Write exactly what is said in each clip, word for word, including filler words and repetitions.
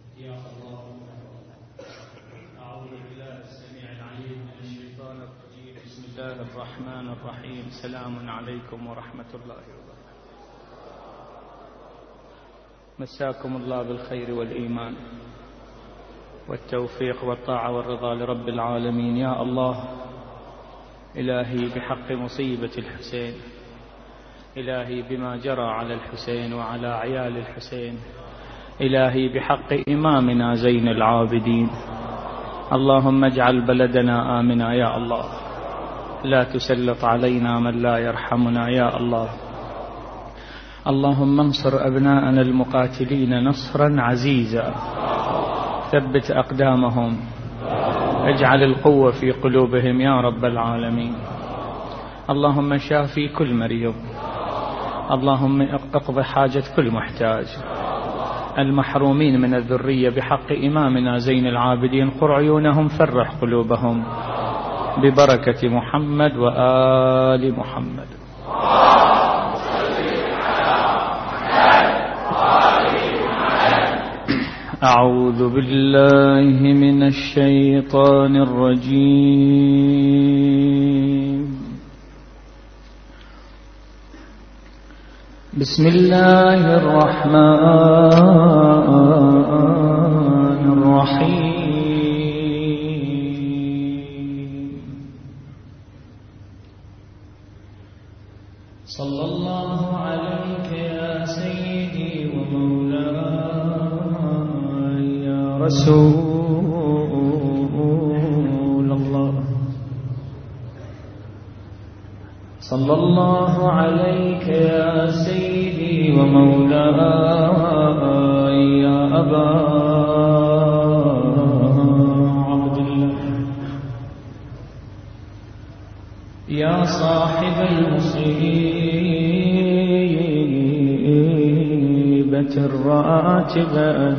حياك الله. أعوذ بالله السميع العليم من الشيطان الرجيم. بسم الله الرحمن الرحيم. سلام عليكم ورحمة الله وبركاته. مساكم الله بالخير والإيمان والتوفيق والطاعة والرضا لرب العالمين. يا الله إلهي بحق مصيبة الحسين، إلهي بما جرى على الحسين وعلى عيال الحسين، إلهي بحق إمامنا زين العابدين، اللهم اجعل بلدنا آمنا يا الله، لا تسلط علينا من لا يرحمنا يا الله. اللهم انصر أبناءنا المقاتلين نصرا عزيزا، ثبت أقدامهم، اجعل القوة في قلوبهم يا رب العالمين. اللهم شافي كل مريض، اللهم اقض حاجة كل محتاج، المحرومين من الذرية بحق إمامنا زين العابدين قر عيونهم، فرح قلوبهم ببركة محمد وآل محمد. أعوذ بالله من الشيطان الرجيم. بسم الله الرحمن الرحيم. صلى الله عليك يا سيدي ومولاي يا رسول الله. صلى الله عليك يا سيدي ومولاي يا أبا عبد الله، يا صاحب المصيبة الراتبة،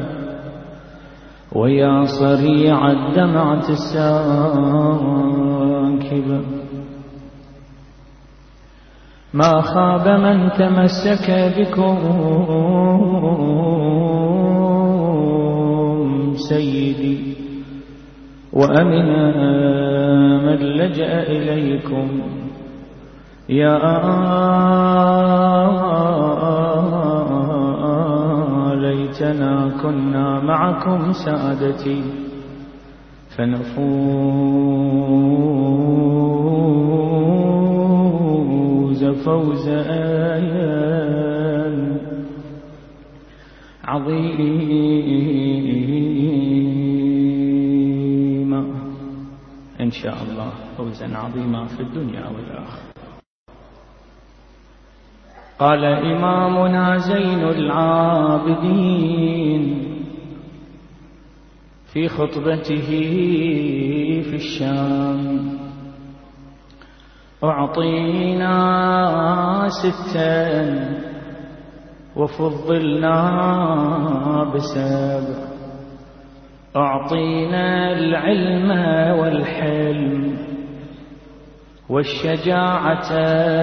ويا صريع الدمعة الساكبة، ما خاب من تمسك بكم سيدي، وأمن من لجأ إليكم، يا ليتنا كنا معكم سادتي فنفوز فوزا عظيما إن شاء الله، فوزا عظيما في الدنيا والآخرة. قال إمامنا زين العابدين في خطبته في الشام: أعطينا ستا وفضلنا بسبع، أعطينا العلم والحلم والشجاعة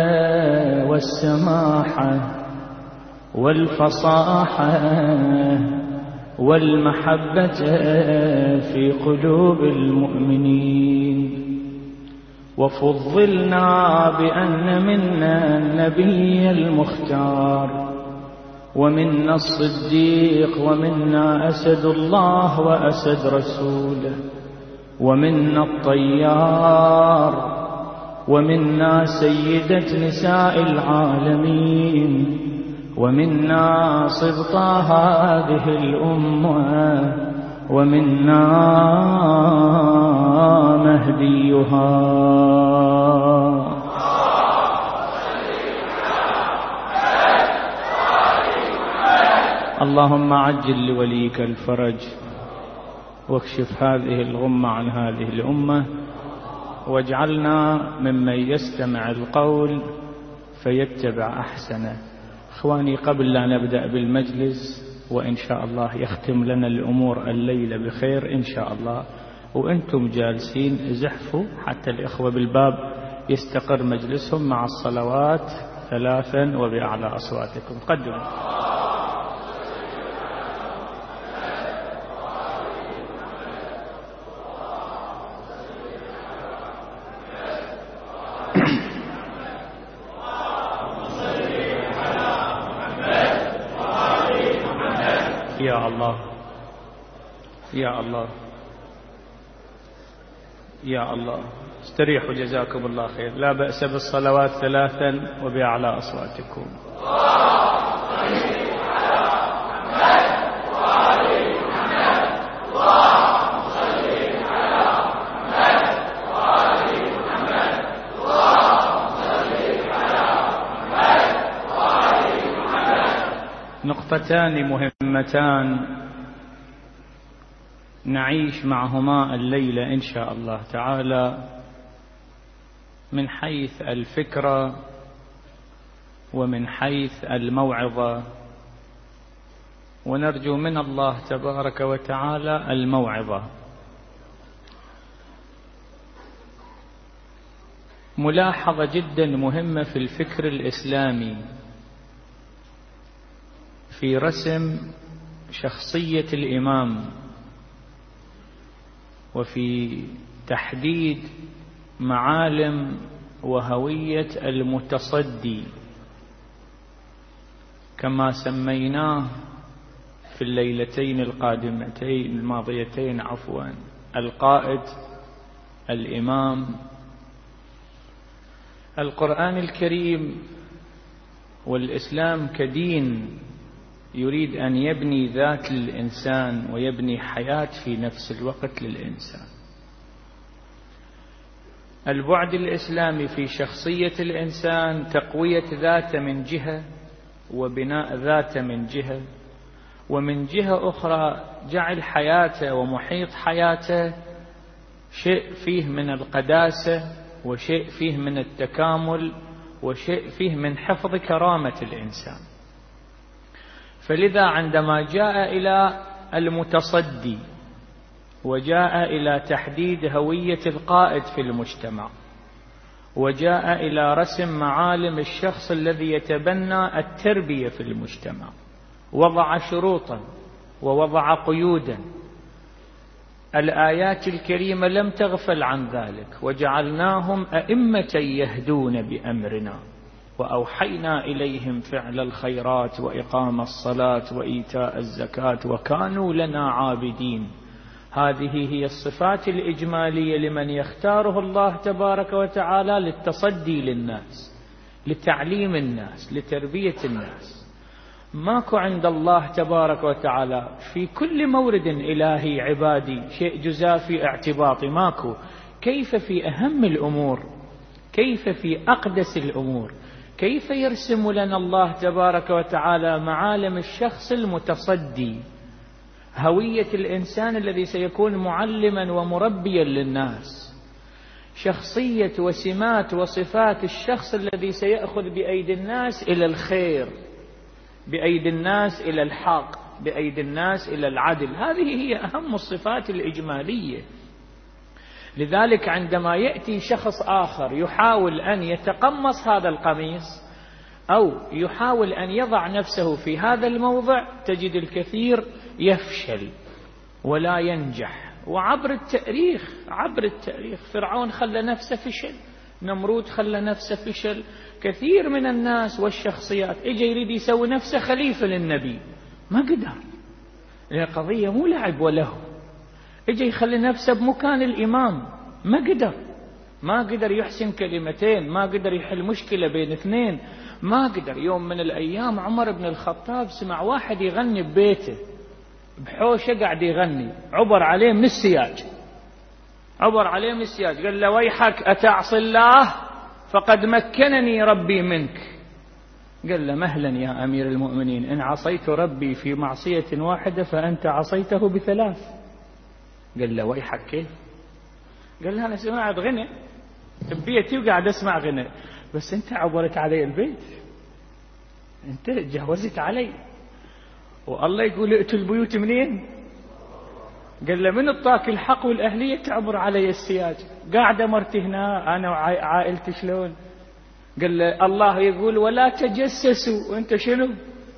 والسماحة والفصاحة والمحبة في قلوب المؤمنين، وفضلنا بأن منا النبي المختار، ومنا الصديق، ومنا أسد الله وأسد رسوله، ومنا الطيار، ومنا سيدة نساء العالمين، ومنا صبط هذه الأمة، ومنا مهديها. اللهم عجل لوليك الفرج، واكشف هذه الغمة عن هذه الأمة، واجعلنا ممن يستمع القول فيتبع أحسنه. إخواني، قبل لا نبدأ بالمجلس، وإن شاء الله يختم لنا الأمور الليلة بخير إن شاء الله، وأنتم جالسين زحفوا حتى الإخوة بالباب يستقر مجلسهم مع الصلوات ثلاثا وبأعلى أصواتكم. قدموا. يا الله يا الله يا الله. استريحوا جزاكم الله خير. لا بأس بالصلوات ثلاثا وبأعلى أصواتكم. نقطتان مهمتان نعيش معهما الليلة إن شاء الله تعالى، من حيث الفكرة ومن حيث الموعظة، ونرجو من الله تبارك وتعالى الموعظة. ملاحظة جدا مهمة في الفكر الإسلامي في رسم شخصية الإمام وفي تحديد معالم وهوية المتصدي كما سميناه في الليلتين القادمتين الماضيتين عفوا، القائد، الإمام. القرآن الكريم والإسلام كدين يريد أن يبني ذات الإنسان ويبني حياة في نفس الوقت للإنسان. البعد الإسلامي في شخصية الإنسان تقوية ذاته من جهة وبناء ذاته من جهة، ومن جهة أخرى جعل حياته ومحيط حياته شيء فيه من القداسة وشيء فيه من التكامل وشيء فيه من حفظ كرامة الإنسان. فلذا عندما جاء إلى المتصدي وجاء إلى تحديد هوية القائد في المجتمع وجاء إلى رسم معالم الشخص الذي يتبنى التربية في المجتمع، وضع شروطا ووضع قيودا. الآيات الكريمة لم تغفل عن ذلك: وجعلناهم أئمة يهدون بأمرنا وأوحينا إليهم فعل الخيرات وإقام الصلاة وإيتاء الزكاة وكانوا لنا عابدين. هذه هي الصفات الإجمالية لمن يختاره الله تبارك وتعالى للتصدي للناس، لتعليم الناس، لتربية الناس. ماكو عند الله تبارك وتعالى في كل مورد إلهي عبادي شيء جزافي اعتباطي، ماكو. كيف في أهم الأمور، كيف في أقدس الأمور، كيف يرسم لنا الله تبارك وتعالى معالم الشخص المتصدي، هوية الإنسان الذي سيكون معلما ومربيا للناس، شخصية وسمات وصفات الشخص الذي سيأخذ بأيدي الناس إلى الخير، بأيدي الناس إلى الحق، بأيدي الناس إلى العدل. هذه هي أهم الصفات الإجمالية. لذلك عندما يأتي شخص آخر يحاول أن يتقمص هذا القميص أو يحاول أن يضع نفسه في هذا الموضع، تجد الكثير يفشل ولا ينجح. وعبر التاريخ عبر التاريخ فرعون خلى نفسه فشل، نمرود خلى نفسه فشل، كثير من الناس والشخصيات اجى يريد يسوي نفسه خليفة للنبي ما قدر، لأن قضية مو لعب وله. اجى يخلي نفسه بمكان الإمام ما قدر، ما قدر يحسن كلمتين، ما قدر يحل مشكلة بين اثنين، ما قدر. يوم من الأيام عمر بن الخطاب سمع واحد يغني ببيته بحوشة قاعد يغني، عبر عليه من السياج، عبر عليه من السياج قال له: ويحك أتعصي الله فقد مكنني ربي منك. قال له: مهلا يا أمير المؤمنين، إن عصيت ربي في معصية واحدة فأنت عصيته بثلاث. قال له: ويحك كيف؟ قال له: أنا سمعت غنى ببيتي وقاعد أسمع غنى، بس أنت عبرت علي البيت، أنت جهوزت علي، والله يقول ائتوا البيوت منين؟ قال له: من اعطاك الحق والأهلية تعبر علي السياج؟ قاعدة مرتي هنا أنا وعائلتي شلون؟ قال له: الله يقول ولا تجسسوا، وأنت شنو؟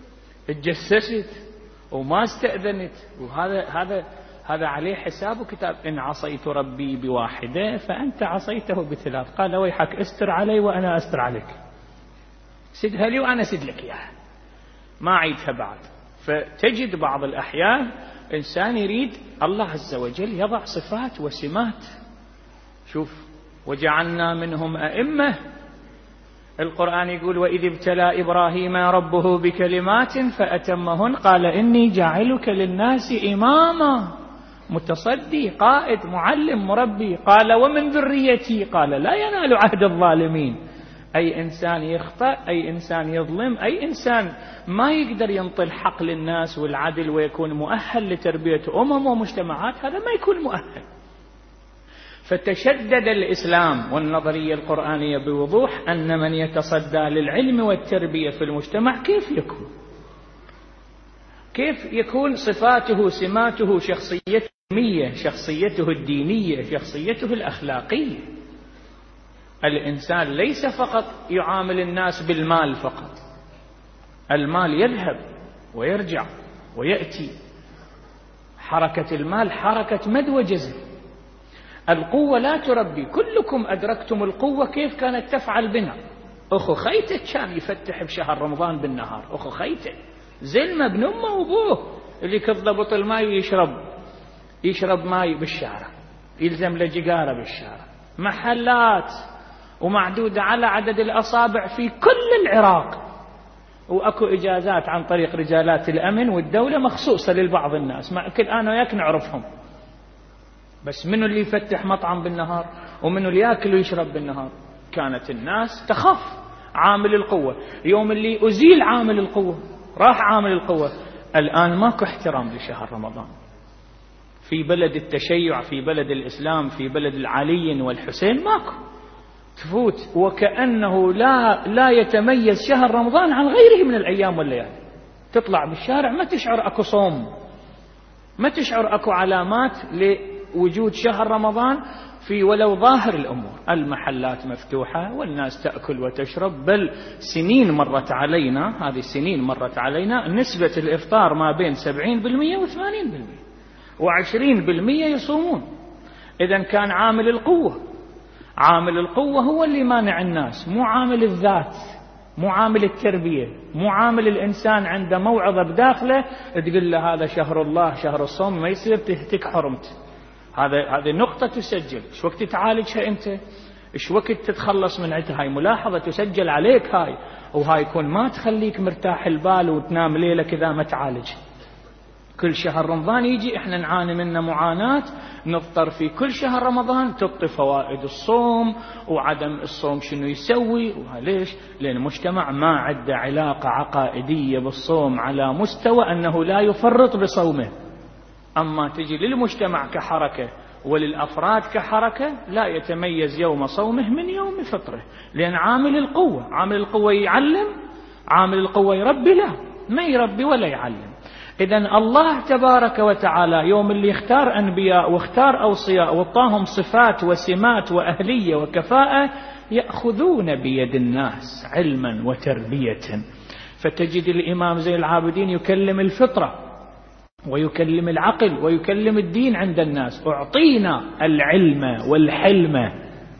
تجسست وما استأذنت، وهذا هذا هذا عليه حساب وكتاب. إن عصيت ربي بواحدة فأنت عصيته بثلاث. قال: ويحك استر علي وأنا استر عليك، سدها لي وأنا سد لك إياها، ما عيدها بعد. فتجد بعض الأحيان إنسان يريد الله عز وجل يضع صفات وسمات. شوف، وجعلنا منهم أئمة. القرآن يقول وإذ ابتلى إبراهيم ربه بكلمات فأتمهن قال إني جاعلك للناس إماما، متصدي، قائد، معلم، مربي. قال ومن ذريتي قال لا ينال عهد الظالمين. أي إنسان يخطأ، أي إنسان يظلم، أي إنسان ما يقدر ينطي الحق للناس والعدل ويكون مؤهل لتربية أمم ومجتمعات، هذا ما يكون مؤهل. فتشدد الإسلام والنظرية القرآنية بوضوح أن من يتصدى للعلم والتربية في المجتمع كيف يكون كيف يكون صفاته، سماته، شخصيته العلمية، شخصيته الدينية، شخصيته الأخلاقية. الإنسان ليس فقط يعامل الناس بالمال فقط، المال يذهب ويرجع ويأتي. حركة المال حركة مد وجزر. القوة لا تربي. كلكم أدركتم القوة كيف كانت تفعل بنا. أخو خيته كان يفتح بشهر رمضان بالنهار، أخو خيته زلمة ابن أمه وأبوه اللي كضبط الماء ويشرب يشرب ماء بالشارع، يلزم له جقارة بالشارع. محلات ومعدودة على عدد الأصابع في كل العراق، وأكو إجازات عن طريق رجالات الأمن والدولة مخصوصة للبعض الناس، مع كل أنا وياك نعرفهم. بس منو اللي يفتح مطعم بالنهار ومنو اللي يأكل ويشرب بالنهار؟ كانت الناس تخاف عامل القوة. يوم اللي أزيل عامل القوة راح عامل القوة. الآن ماكو احترام لشهر رمضان في بلد التشيع، في بلد الإسلام، في بلد العلي والحسين ماكو. تفوت وكأنه لا لا يتميز شهر رمضان عن غيره من الأيام والليالي. تطلع بالشارع ما تشعر أكو صوم، ما تشعر أكو علامات لوجود شهر رمضان في ولو ظاهر الأمور. المحلات مفتوحة والناس تأكل وتشرب، بل سنين مرت علينا، هذه السنين مرت علينا نسبة الإفطار ما بين سبعين بالمئة وثمانين بالمئة وعشرين بالمئة يصومون. إذن كان عامل القوة، عامل القوة هو اللي مانع الناس، مو عامل الذات، مو عامل التربية، مو عامل الإنسان عنده موعظة بداخله تقول له هذا شهر الله، شهر الصوم، ما يصير تهتك حرمت. هذا هذه نقطة تسجل. إيش وقت تعالجها أنت؟ إيش وقت تتخلص من عندها؟ هاي ملاحظة تسجل عليك هاي، وهاي يكون ما تخليك مرتاح البال وتنام ليلة كذا ما تعالج. كل شهر رمضان يجي احنا نعاني منه معاناة، نضطر في كل شهر رمضان تبطي فوائد الصوم وعدم الصوم شنو يسوي. وليش؟ لأن المجتمع ما عنده علاقة عقائدية بالصوم على مستوى أنه لا يفرط بصومه. أما تجي للمجتمع كحركة وللأفراد كحركة لا يتميز يوم صومه من يوم فطره، لأن عامل القوة، عامل القوة يعلم، عامل القوة يربي، لا ما يربي ولا يعلم. إذن الله تبارك وتعالى يوم اللي اختار أنبياء واختار أوصياء وطاهم صفات وسمات وأهلية وكفاءة يأخذون بيد الناس علما وتربية. فتجد الإمام زين العابدين يكلم الفطرة ويكلم العقل ويكلم الدين عند الناس. أعطينا العلم والحلم،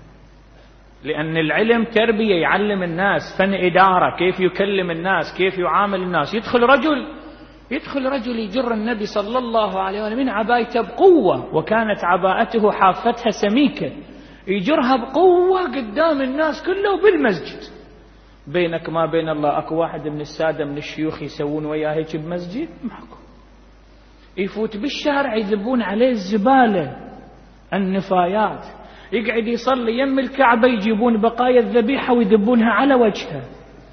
لأن العلم تربية، يعلم الناس، فن إدارة، كيف يكلم الناس، كيف يعامل الناس. يدخل رجل يدخل رجل يجر النبي صلى الله عليه وسلم من عبايته بقوة، وكانت عباءته حافتها سميكة، يجرها بقوة قدام الناس كله بالمسجد. بينك ما بين الله أكو واحد من السادة من الشيوخ يسوون وياه هيك بمسجد؟ ماكو. يفوت بالشارع يذبون عليه الزبالة، النفايات، يقعد يصلي يم الكعبة يجيبون بقايا الذبيحة ويذبونها على وجهه،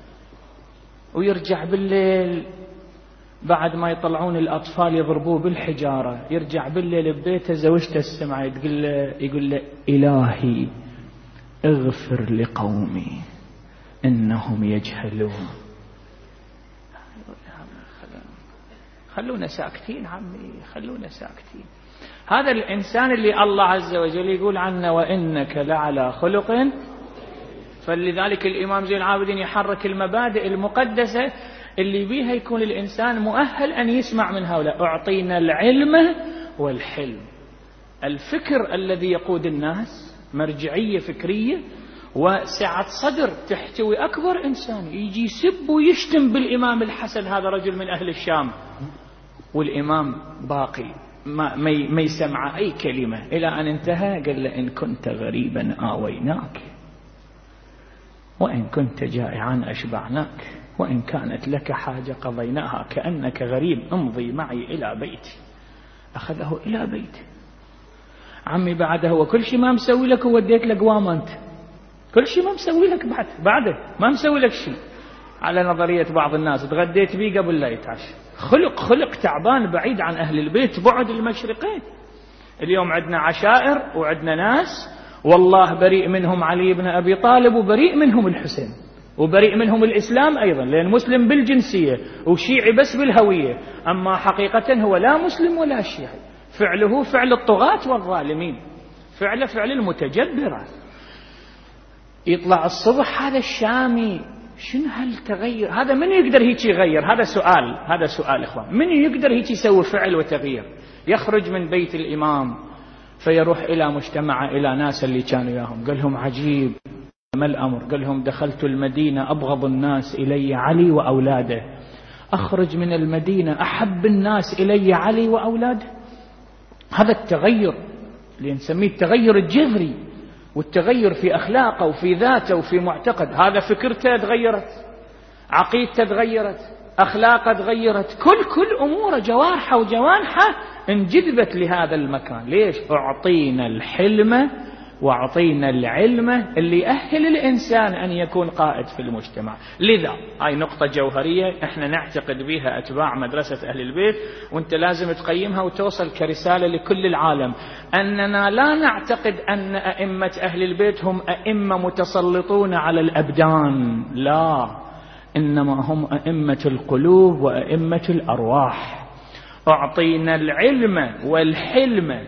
ويرجع بالليل بعد ما يطلعون الأطفال يضربوه بالحجارة، يرجع بالليل ببيته زوجته السمعة تقول له يقول له إلهي اغفر لقومي إنهم يجهلون. خلونا ساكتين عمي، خلونا ساكتين. هذا الإنسان اللي الله عز وجل يقول عنه وإنك لعلى خلق. فلذلك الإمام زين العابدين يحرك المبادئ المقدسة اللي بيها يكون الإنسان مؤهل أن يسمع من هؤلاء. أعطينا العلم والحلم. الفكر الذي يقود الناس مرجعية فكرية، وسعة صدر تحتوي أكبر إنسان، يجي يسب ويشتم بالإمام الحسن، هذا رجل من أهل الشام، والإمام باقي ما, ما يسمع أي كلمة، إلى أن انتهى قال له: إن كنت غريبا آويناك، وإن كنت جائعا أشبعناك، وإن كانت لك حاجة قضيناها، كأنك غريب، امضي معي إلى بيتي. أخذه إلى بيته. عمي بعده هو كل شيء ما مسوي لك ووديت لك قوام أنت، كل شيء ما مسوي لك بعد بعده ما مسوي لك شيء، على نظرية بعض الناس تغديت بيه قبل لا يتعشى. خلق خلق تعبان بعيد عن أهل البيت، بعد المشرقين. اليوم عندنا عشائر وعندنا ناس والله بريء منهم علي بن أبي طالب، وبريء منهم الحسين، وبريء منهم الإسلام أيضا، لأن مسلم بالجنسية وشيعي بس بالهوية، أما حقيقة هو لا مسلم ولا شيعي. فعله فعل الطغاة والظالمين، فعله فعل المتجبرة. يطلع الصبح هذا الشامي، شنو هالتغير هذا؟ من يقدر هيك يغير؟ هذا سؤال، هذا سؤال إخوان، من يقدر هيك يسوي فعل وتغيير؟ يخرج من بيت الإمام فيروح إلى مجتمع، إلى ناس اللي كانوا وياهم، قال لهم: عجيب ما الأمر؟ قال لهم: دخلت المدينة أبغض الناس إلي علي وأولاده، أخرج من المدينة أحب الناس إلي علي وأولاده. هذا التغير اللي نسميه التغير الجذري، والتغير في أخلاقه وفي ذاته وفي معتقد. هذا فكرته تغيرت، عقيدته تغيرت، أخلاقه تغيرت، كل كل أموره جوارحه وجوانحه انجذبت لهذا المكان. ليش؟ أعطينا الحلم وأعطينا العلم اللي يأهل الإنسان أن يكون قائد في المجتمع. لذا هاي نقطة جوهرية احنا نعتقد بها أتباع مدرسة أهل البيت، وانت لازم تقيمها وتوصل كرسالة لكل العالم، أننا لا نعتقد أن أئمة أهل البيت هم أئمة متسلطون على الأبدان، لا، إنما هم أئمة القلوب وأئمة الأرواح. أعطينا العلم والحلم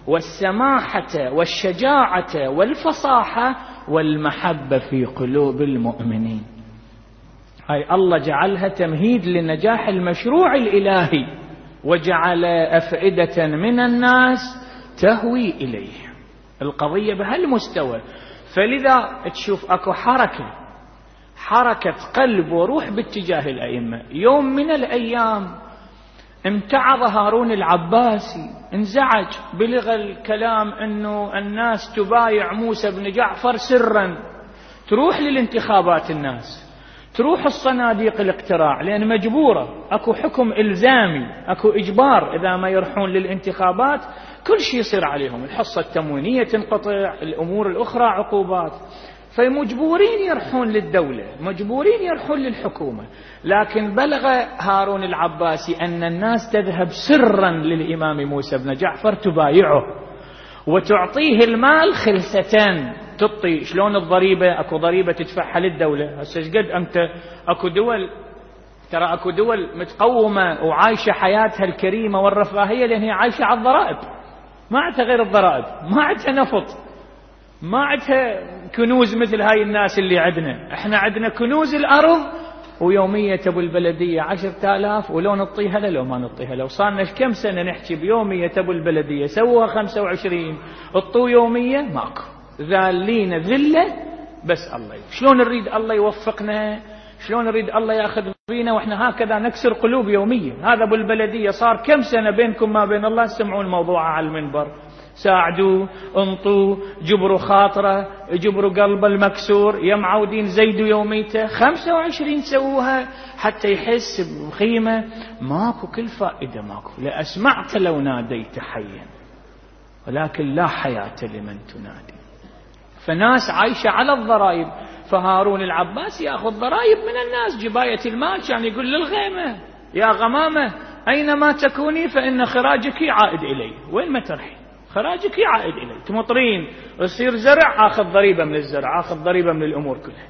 والسماحة والشجاعة والفصاحة والمحبة في قلوب المؤمنين. هاي الله جعلها تمهيد لنجاح المشروع الإلهي، وجعل أفئدة من الناس تهوي إليه. القضية بهالمستوى. فلذا تشوف أكو حركة حركة قلب وروح باتجاه الأئمة. يوم من الأيام امتعض هارون العباسي، انزعج، بلغ الكلام أنه الناس تبايع موسى بن جعفر سرا، تروح للانتخابات الناس، تروح الصناديق الاقتراع، لأن مجبورة، أكو حكم إلزامي، أكو إجبار، إذا ما يروحون للانتخابات كل شيء يصير عليهم، الحصة التموينية تنقطع، الأمور الأخرى عقوبات، فمجبورين يرحون للدولة، مجبورين يرحون للحكومة. لكن بلغ هارون العباسي أن الناس تذهب سرا للإمام موسى بن جعفر تبايعه وتعطيه المال خلسة. تعطي شلون الضريبة؟ أكو ضريبة تدفعها للدولة. هسه قد أنت أكو دول، ترى أكو دول متقومة وعايشة حياتها الكريمة والرفاهية لأن هي عايشة على الضرائب، ما عندها غير الضرائب، ما عندها نفط، ما عندها كنوز مثل هاي الناس اللي عندنا. احنا عندنا كنوز الأرض ويومية أبو البلدية عشرة آلاف، ولو نطيها لو ما نطيها لو. صارنا كم سنة نحكي بيومية أبو البلدية، سووها خمسة وعشرين، الطو يومية ماكو، ذالين ذلة. بس الله شلون نريد الله يوفقنا، شلون نريد الله ياخذ بينا واحنا هكذا نكسر قلوب يوميا. هذا ابو البلدية صار كم سنة بينكم ما بين الله تسمعون موضوع على المنبر، ساعدوا، انطوا، جبروا خاطره، جبروا قلب المكسور، يا معودين زيدوا يوميته. خمسة وعشرين سووها حتى يحس بقيمة. ماكو كل فائدة، ماكو. لأسمعت لو ناديت حيا ولكن لا حياة لمن تنادي. فناس عايشة على الضرائب. فهارون العباس يأخذ ضرائب من الناس، جباية المال، كان يعني يقول للغيمة: يا غمامة أينما تكوني فإن خراجك عائد إلي. وين ما ترحي خراجك عائد إلي. تمطرين ويصير زرع، آخذ ضريبة من الزرع، آخذ ضريبة من الأمور كلها.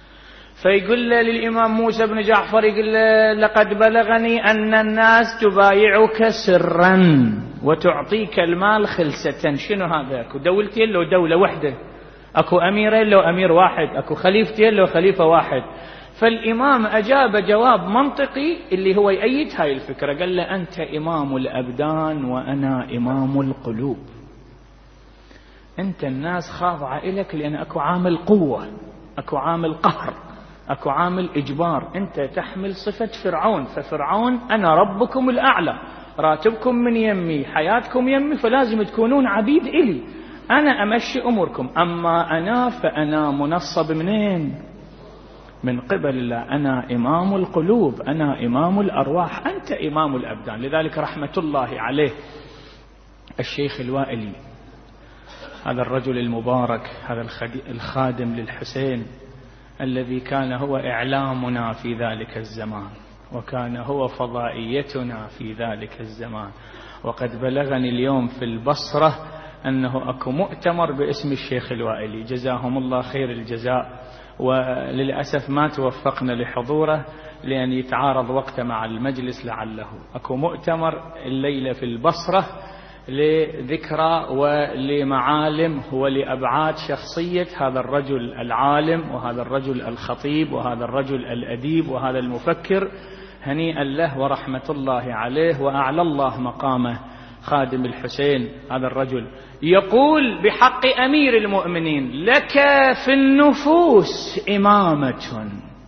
فيقول له للإمام موسى بن جعفر، يقول له: لقد بلغني أن الناس تبايعك سرا وتعطيك المال خلسة. شنو هذا؟ أكو دولتين لو دولة واحدة، أكو أميرين لو أمير واحد، أكو خليفتين لو خليفة واحد. فالإمام أجاب جواب منطقي اللي هو يأيد هاي الفكرة. قال له: أنت إمام الأبدان وأنا إمام القلوب. أنت الناس خاضعة إليك لأن أكو عامل قوة، أكو عامل قهر، أكو عامل إجبار. أنت تحمل صفة فرعون، ففرعون أنا ربكم الأعلى، راتبكم من يمي، حياتكم يمي، فلازم تكونون عبيد إلي، أنا أمشي أموركم. أما أنا فأنا منصب منين؟ من قبل الله. أنا إمام القلوب، أنا إمام الأرواح، أنت إمام الأبدان. لذلك رحمة الله عليه الشيخ الوائلي، هذا الرجل المبارك، هذا الخادم للحسين الذي كان هو إعلامنا في ذلك الزمان، وكان هو فضائيتنا في ذلك الزمان. وقد بلغني اليوم في البصرة أنه أكو مؤتمر باسم الشيخ الوائلي، جزاهم الله خير الجزاء، وللأسف ما توفقنا لحضوره لأن يتعارض وقته مع المجلس. لعله أكو مؤتمر الليلة في البصرة لذكرى ولمعالم ولأبعاد شخصية هذا الرجل العالم وهذا الرجل الخطيب وهذا الرجل الأديب وهذا المفكر. هنيئا له ورحمة الله عليه، وأعلى الله مقامه خادم الحسين. هذا الرجل يقول بحق أمير المؤمنين: لك في النفوس إمامة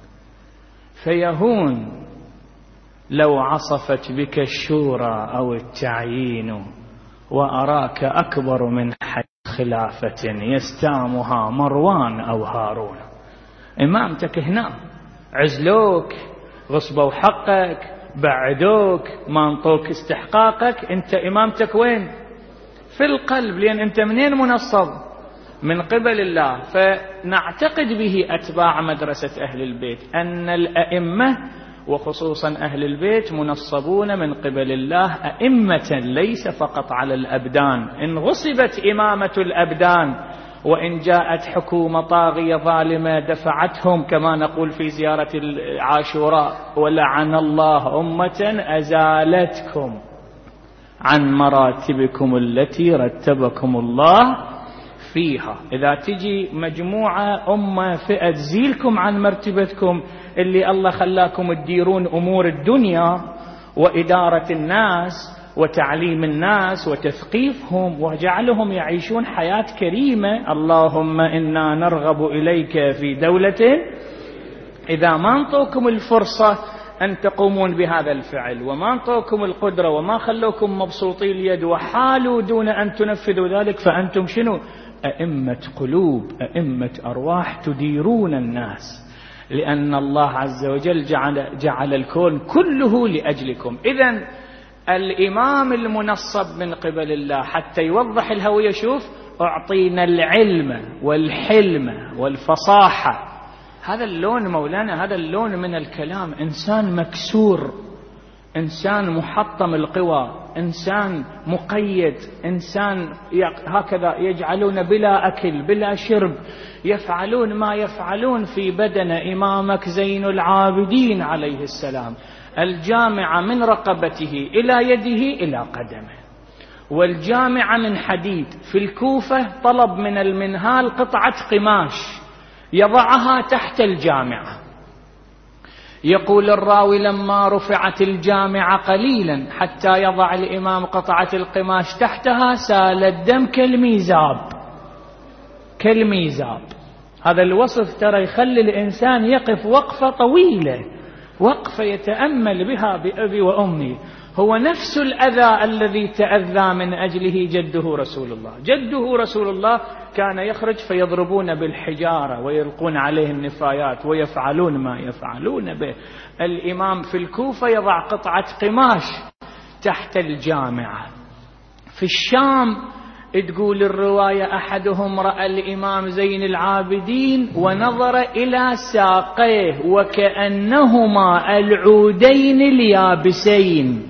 فيهون لو عصفت بك الشورى أو التعيين، وأراك أكبر من حد خلافة يستامها مروان أو هارون. إمامتك هنا، عزلوك، غصبوا حقك، بعدوك، ما انطوك استحقاقك. أنت إمامتك وين؟ في القلب، لأن أنت منين منصب؟ من قبل الله. فنعتقد به أتباع مدرسة أهل البيت أن الأئمة وخصوصا أهل البيت منصبون من قبل الله أئمة، ليس فقط على الأبدان. إن غصبت إمامة الأبدان وإن جاءت حكومة طاغية ظالمة دفعتهم، كما نقول في زيارة العاشوراء: ولعن الله أمة أزالتكم عن مراتبكم التي رتبكم الله فيها. إذا تجي مجموعة أمة فئة تزيلكم عن مرتبتكم اللي الله خلاكم تديرون أمور الدنيا وإدارة الناس وتعليم الناس وتثقيفهم وجعلهم يعيشون حياة كريمة. اللهم إنا نرغب إليك في دولة إذا ما انطوكم الفرصة أن تقومون بهذا الفعل وما انطوكم القدرة وما خلوكم مبسوطي اليد وحالوا دون أن تنفذوا ذلك، فأنتم شنو؟ أئمة قلوب، أئمة أرواح تديرون الناس، لأن الله عز وجل جعل, جعل الكون كله لأجلكم. إذن الإمام المنصب من قبل الله حتى يوضح الهوية. شوف، أعطينا العلم والحلم والفصاحة. هذا اللون مولانا، هذا اللون من الكلام. إنسان مكسور، إنسان محطم القوى، إنسان مقيد، إنسان هكذا يجعلون بلا أكل بلا شرب، يفعلون ما يفعلون في بدن إمامك زين العابدين عليه السلام، الجامعة من رقبته إلى يده إلى قدمه، والجامعة من حديد. في الكوفة طلب من المنهال قطعة قماش يضعها تحت الجامعة. يقول الراوي: لما رفعت الجامعة قليلا حتى يضع الإمام قطعة القماش تحتها سال الدم كالميزاب، كالميزاب. هذا الوصف ترى يخلي الإنسان يقف وقفة طويلة، وقفة يتأمل بها بأبي وأمي. هو نفس الأذى الذي تأذى من أجله جده رسول الله. جده رسول الله كان يخرج فيضربون بالحجارة ويلقون عليه النفايات ويفعلون ما يفعلون به. الإمام في الكوفة يضع قطعة قماش تحت الجامعة. في الشام تقول الرواية: أحدهم رأى الإمام زين العابدين ونظر إلى ساقيه وكأنهما العودين اليابسين.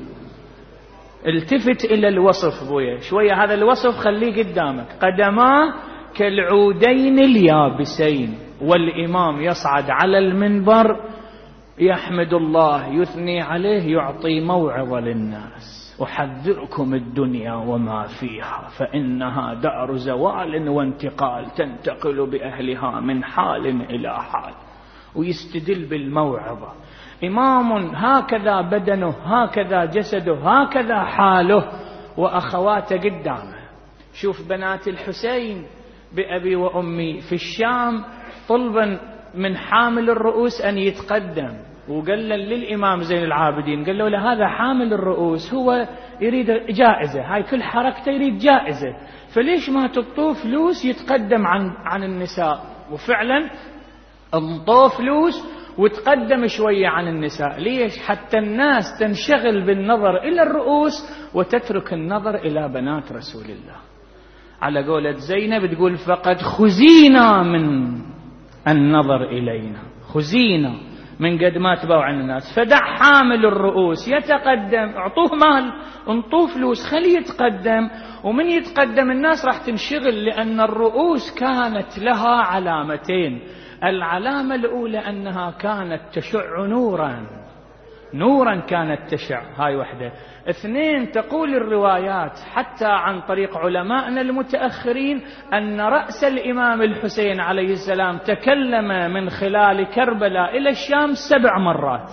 التفت إلى الوصف بويا شوية، هذا الوصف خليه قدامك: قدماه كالعودين اليابسين. والإمام يصعد على المنبر يحمد الله، يثني عليه، يعطي موعظة للناس: أحذركم الدنيا وما فيها فإنها دار زوال وانتقال، تنتقل بأهلها من حال إلى حال. ويستدل بالموعظة. إمام هكذا بدنه، هكذا جسده، هكذا حاله، وأخواته قدامه. شوف بنات الحسين بأبي وأمي في الشام طلبا من حامل الرؤوس أن يتقدم، وقال للإمام زين العابدين، قال له لهذا حامل الرؤوس هو يريد جائزة، هاي كل حركته يريد جائزة، فليش ما تطوه فلوس يتقدم عن عن النساء؟ وفعلا انطوه فلوس وتقدم شوية عن النساء. ليش؟ حتى الناس تنشغل بالنظر إلى الرؤوس وتترك النظر إلى بنات رسول الله. على قولة زينب تقول فقد خزينا من النظر إلينا، خزينا من قد ما تباوع عن الناس. فدع حامل الرؤوس يتقدم، اعطوه مال، انطوه فلوس، خليه يتقدم، ومن يتقدم الناس راح تنشغل، لأن الرؤوس كانت لها علامتين. العلامة الأولى أنها كانت تشع نورا، نورا كانت تشع، هاي وحدة. اثنين، تقول الروايات حتى عن طريق علمائنا المتأخرين أن رأس الإمام الحسين عليه السلام تكلم من خلال كربلاء إلى الشام سبع مرات،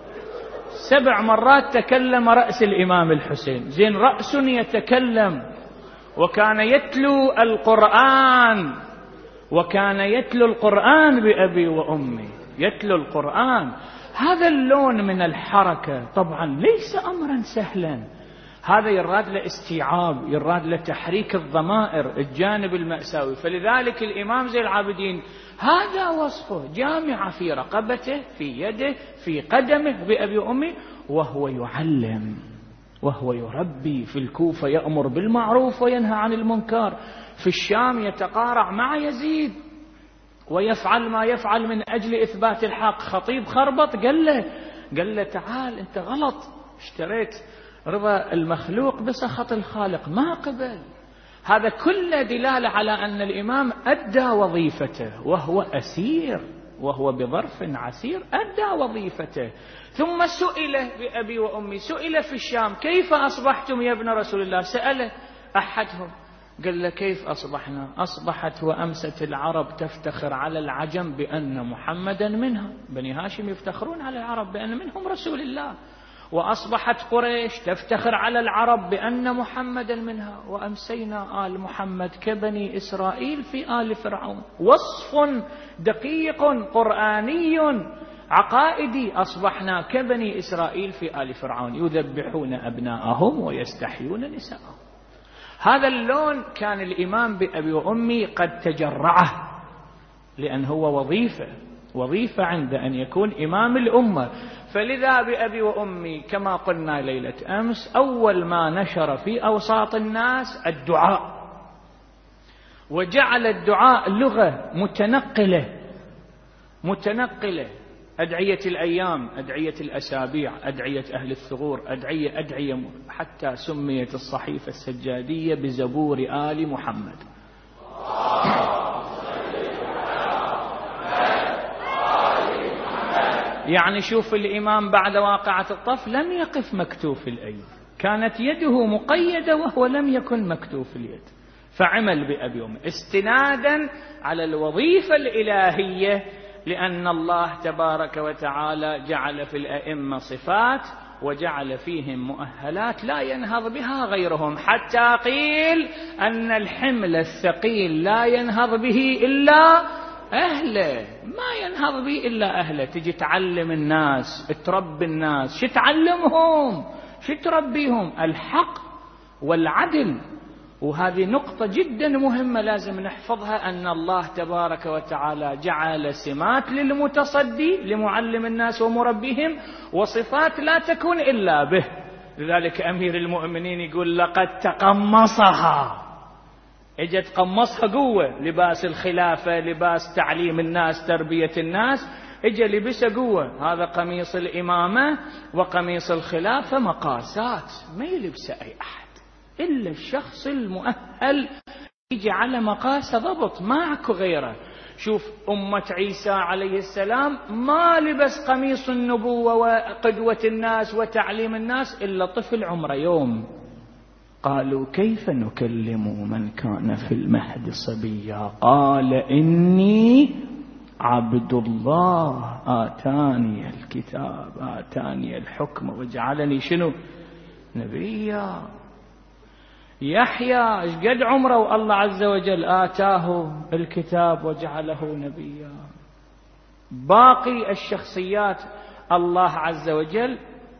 سبع مرات تكلم رأس الإمام الحسين. زين، رأس يتكلم، وكان يتلو القرآن، وكان يتلو القرآن بأبي وأمي، يتلو القرآن. هذا اللون من الحركة طبعا ليس أمرا سهلا، هذا يراد له استيعاب، يراد له تحريك الضمائر، الجانب المأساوي. فلذلك الإمام زين العابدين هذا وصفه، جامعة في رقبته، في يده، في قدمه بأبي وأمي، وهو يعلم وهو يربي. في الكوفة يأمر بالمعروف وينهى عن المنكر، في الشام يتقارع مع يزيد ويفعل ما يفعل من أجل إثبات الحق. خطيب خربط قال له قال له تعال أنت غلط، اشتريت رضا المخلوق بسخط الخالق، ما قبل. هذا كله دلالة على أن الإمام أدى وظيفته، وهو أسير، وهو بظرف عسير أدى وظيفته. ثم سئل بأبي وأمي، سئل في الشام كيف أصبحتم يا ابن رسول الله؟ سأله أحدهم قال له كيف أصبحنا؟ أصبحت وأمست العرب تفتخر على العجم بأن محمدا منها، بني هاشم يفتخرون على العرب بأن منهم رسول الله، وأصبحت قريش تفتخر على العرب بأن محمدا منها، وأمسينا آل محمد كبني إسرائيل في آل فرعون. وصف دقيق قرآني عقائدي، أصبحنا كبني إسرائيل في آل فرعون يذبحون أبناءهم ويستحيون نساءهم. هذا اللون كان الإمام بأبي وأمي قد تجرعه، لأن هو وظيفة وظيفة عند أن يكون إمام الأمة. فلذا بأبي وأمي كما قلنا ليلة أمس أول ما نشر في أوساط الناس الدعاء، وجعل الدعاء لغة متنقلة متنقلة، أدعية الأيام، أدعية الأسابيع، أدعية أهل الثغور، أدعية أدعية حتى سميت الصحيفة السجادية بزبور آل محمد. يعني شوف الإمام بعد واقعة الطف لم يقف مكتوف الأيد، كانت يده مقيدة وهو لم يكن مكتوف اليد، فعمل بأبي وأمي استنادا على الوظيفة الإلهية، لأن الله تبارك وتعالى جعل في الأئمة صفات وجعل فيهم مؤهلات لا ينهض بها غيرهم، حتى قيل أن الحمل الثقيل لا ينهض به إلا أهله، ما ينهض به إلا أهله. تجي تعلم الناس، تربي الناس، شو تعلمهم؟ شو تربيهم؟ الحق والعدل. وهذه نقطة جدا مهمة لازم نحفظها، أن الله تبارك وتعالى جعل سمات للمتصدي لمعلم الناس ومربيهم، وصفات لا تكون إلا به. لذلك أمير المؤمنين يقول لقد تقمصها، اجت قمصها قوة، لباس الخلافة، لباس تعليم الناس، تربية الناس، اجى لبسه قوة. هذا قميص الإمامة وقميص الخلافة مقاسات، ما يلبسه أي أحد إلا الشخص المؤهل، يجي على مقاس ضبط، معك غيره. شوف أمة عيسى عليه السلام ما لبس قميص النبوة وقدوة الناس وتعليم الناس إلا طفل عمره يوم. قالوا كيف نكلم من كان في المهد صبيا؟ قال إني عبد الله آتاني الكتاب آتاني الحكم وجعلني شنو؟ نبيا. يحيى ايش قد عمره والله عز وجل آتاه الكتاب وجعله نبيا. باقي الشخصيات الله عز وجل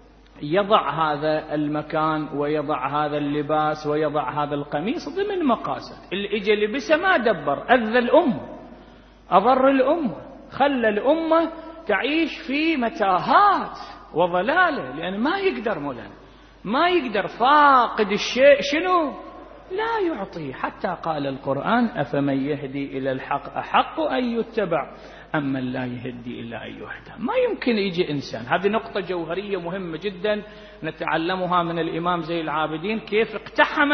يضع هذا المكان ويضع هذا اللباس ويضع هذا القميص ضمن مقاصد. اللي اجى لبسه ما دبر، أذى الأمة، أضر الأمة، خلى الأمة تعيش في متاهات وضلالة، لأن ما يقدر مولانا، ما يقدر، فاقد الشيء شنو؟ لا يعطي. حتى قال القرآن: أفمن يهدي إلى الحق أحق أن يتبع أما لا يهدي إلا أن يهدى. ما يمكن يجي إنسان. هذه نقطة جوهرية مهمة جدا نتعلمها من الإمام زين العابدين، كيف اقتحم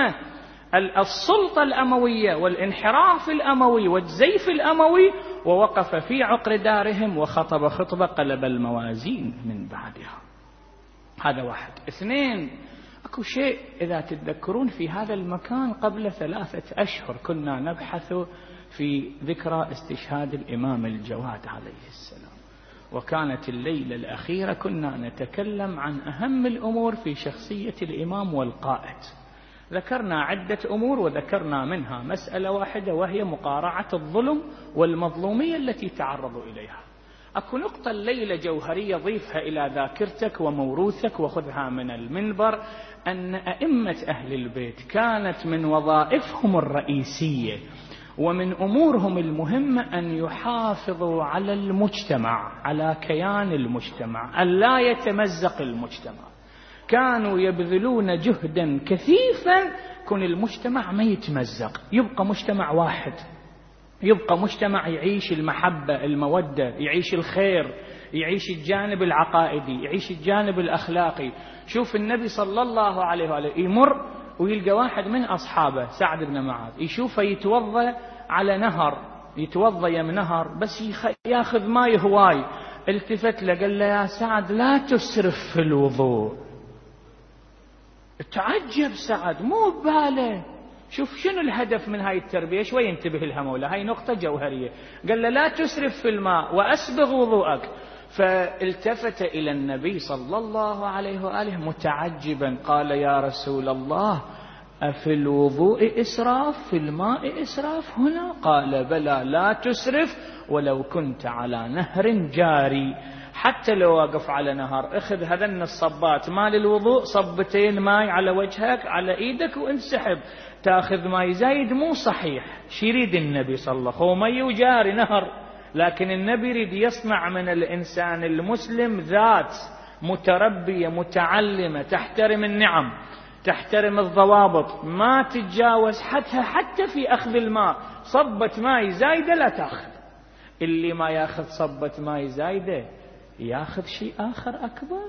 السلطة الأموية والانحراف الأموي والزيف الأموي ووقف في عقر دارهم وخطب خطبة قلب الموازين من بعدها. هذا واحد. اثنين، أكو شيء إذا تتذكرون في هذا المكان قبل ثلاثة أشهر كنا نبحث في ذكرى استشهاد الإمام الجواد عليه السلام، وكانت الليلة الأخيرة كنا نتكلم عن أهم الأمور في شخصية الإمام والقائد. ذكرنا عدة أمور وذكرنا منها مسألة واحدة، وهي مقارعة الظلم والمظلومية التي تعرضوا إليها. أكو نقطة الليلة جوهرية ضيفها إلى ذاكرتك وموروثك وخذها من المنبر، أن أئمة أهل البيت كانت من وظائفهم الرئيسية ومن أمورهم المهمة أن يحافظوا على المجتمع، على كيان المجتمع، أن لا يتمزق المجتمع. كانوا يبذلون جهدا كثيفا كون المجتمع ما يتمزق، يبقى مجتمع واحد، يبقى مجتمع يعيش المحبة، المودة، يعيش الخير، يعيش الجانب العقائدي، يعيش الجانب الأخلاقي. شوف النبي صلى الله عليه وآله يمر ويلقى واحد من أصحابه سعد بن معاذ يشوفه يتوضى على نهر، يتوضى يم نهر بس ياخذ ماء هواي، التفت له قال له: يا سعد لا تسرف في الوضوء. تعجب سعد، مو بباله. شوف شنو الهدف من هاي التربية، شوي ينتبه لها مولا، هاي نقطة جوهرية. قال له: لا تسرف في الماء وأسبغ وضوءك. فالتفت إلى النبي صلى الله عليه وآله متعجبا، قال: يا رسول الله، أفي الوضوء إسراف، في الماء إسراف هنا؟ قال: بلى، لا تسرف ولو كنت على نهر جاري. حتى لو واقف على نهر، اخذ هذن الصبات مال الوضوء، صبتين ماي على وجهك على ايدك وانسحب. تاخذ ماي زايد مو صحيح. شي يريد النبي صلى الله عليه وسلم؟ مي وجاري نهر، لكن النبي يريد يصنع من الإنسان المسلم ذات متربية متعلمة، تحترم النعم، تحترم الضوابط، ما تتجاوز حدها حتى في أخذ الماء. صبت ماي زايدة لا تأخذ. اللي ما يأخذ صبت ماي زايدة يأخذ شيء آخر أكبر،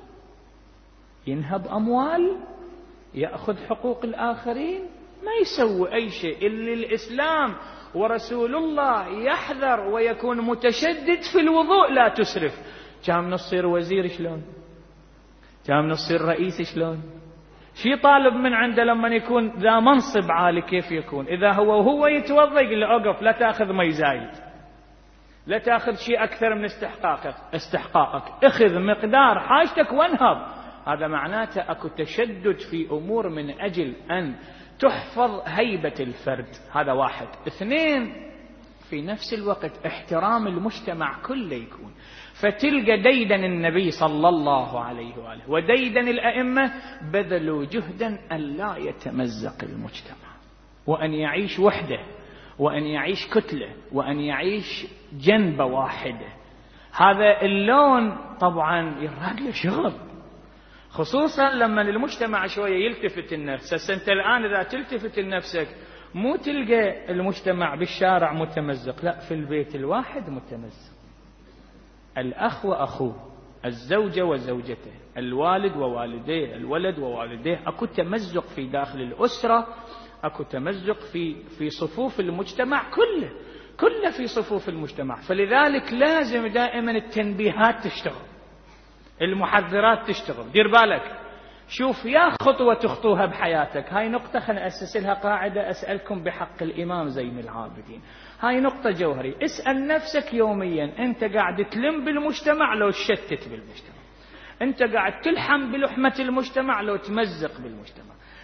ينهب أموال، يأخذ حقوق الآخرين، ما يسوي أي شيء. اللي الإسلام ورسول الله يحذر ويكون متشدد في الوضوء: لا تسرف. كان نصير وزير شلون؟ كان نصير رئيس شلون؟ شي طالب من عنده لما يكون ذا منصب عالي كيف يكون؟ إذا هو وهو يتوضا يقول له: أوقف، لا تأخذ مي زايد، لا تأخذ شيء أكثر من استحقاقك استحقاقك اخذ مقدار حاجتك وانهض. هذا معناته أكو تشدد في أمور من أجل أن تحفظ هيبة الفرد. هذا واحد. اثنين، في نفس الوقت احترام المجتمع كله يكون. فتلقى ديدن النبي صلى الله عليه وآله وديدن الأئمة بذلوا جهدا أن لا يتمزق المجتمع، وأن يعيش وحده، وأن يعيش كتلة، وأن يعيش جنبة واحدة. هذا اللون طبعا يراد له شغل، خصوصا لما المجتمع شوية يلتفت النفس. هسه أنت الآن إذا تلتفت لنفسك مو تلقى المجتمع بالشارع متمزق، لا، في البيت الواحد متمزق، الأخ وأخوه، الزوجة وزوجته، الوالد ووالديه، الولد ووالديه. أكو تمزق في داخل الأسرة، أكو تمزق في في صفوف المجتمع كله، كله في صفوف المجتمع. فلذلك لازم دائما التنبيهات تشتغل، المحذرات تشتغل. دير بالك، شوف يا خطوة تخطوها بحياتك. هاي نقطة خلنا أسس لها قاعدة أسألكم بحق الإمام زين العابدين. هاي نقطة جوهرية. اسأل نفسك يوميا: أنت قاعد تلم بالمجتمع لو تشتت بالمجتمع؟ أنت قاعد تلحم بلحمة المجتمع لو تمزق بالمجتمع؟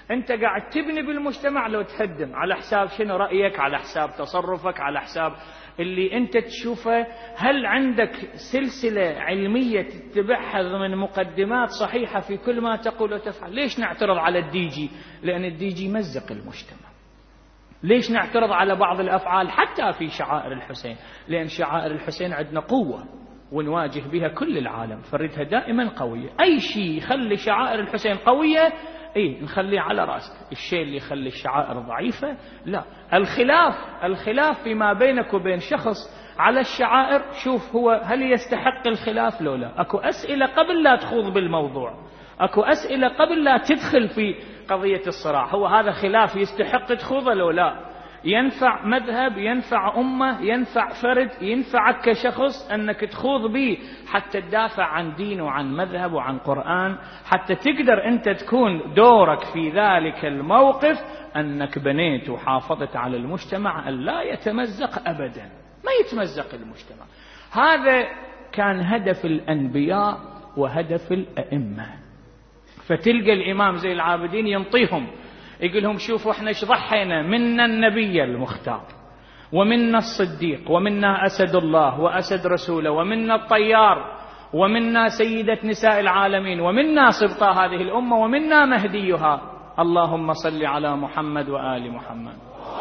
أنت قاعد تبني بالمجتمع لو تهدم، على حساب شنو؟ رأيك، على حساب تصرفك، على حساب اللي أنت تشوفه. هل عندك سلسلة علمية تتبعها ضمن مقدمات صحيحة في كل ما تقول وتفعل؟ ليش نعترض على الدي جي؟ لأن الدي جي مزق المجتمع. ليش نعترض على بعض الأفعال حتى في شعائر الحسين؟ لأن شعائر الحسين عندنا قوة ونواجه بها كل العالم، فردها دائما قوية. أي شيء يخلي شعائر الحسين قوية إيه نخليه على رأسك. الشيء اللي يخلي الشعائر ضعيفة لا. الخلاف الخلاف فيما بينك وبين شخص على الشعائر، شوف هو هل يستحق الخلاف لو لا. أكو أسئلة قبل لا تخوض بالموضوع، أكو أسئلة قبل لا تدخل في قضية الصراع. هو هذا خلاف يستحق تخوضه لو لا؟ ينفع مذهب، ينفع أمة، ينفع فرد، ينفعك كشخص أنك تخوض به حتى تدافع عن دين وعن مذهب وعن قرآن، حتى تقدر أنت تكون دورك في ذلك الموقف أنك بنيت وحافظت على المجتمع أن لا يتمزق أبدا، ما يتمزق المجتمع. هذا كان هدف الأنبياء وهدف الأئمة. فتلقى الإمام زي العابدين ينطيهم يقول لهم شوفوا احنا ايش ضحينا، منا النبي المختار، ومنا الصديق، ومنا أسد الله وأسد رسوله، ومنا الطيار، ومنا سيدة نساء العالمين، ومنا سبطى هذه الأمة، ومنا مهديها. اللهم صل على محمد وآل محمد.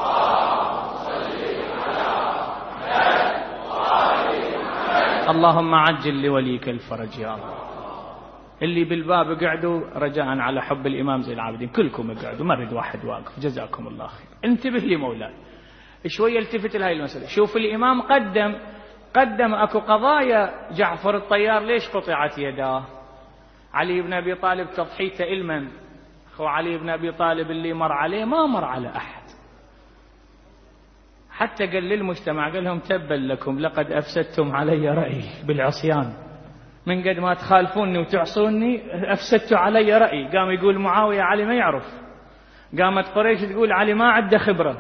اللهم عجل لوليك الفرج يا الله. اللي بالباب قعدوا رجاء على حب الإمام زي العابدين، كلكم قعدوا، ما رد واحد واقف، جزاكم الله خير. انتبه لي مولاي شوية، التفت لهاي المسألة. شوف الإمام قدم قدم أكو قضايا. جعفر الطيار ليش قطعت يداه؟ علي بن أبي طالب تضحيته إلمن؟ أخو علي بن أبي طالب اللي مر عليه ما مر على أحد، حتى قال للمجتمع قال لهم تبا لكم لقد أفسدتم علي رأيي بالعصيان، من قد ما تخالفوني وتعصوني أفسدتوا علي رأيي. قام يقول معاوية علي ما يعرف، قامت قريش تقول علي ما عنده خبرة،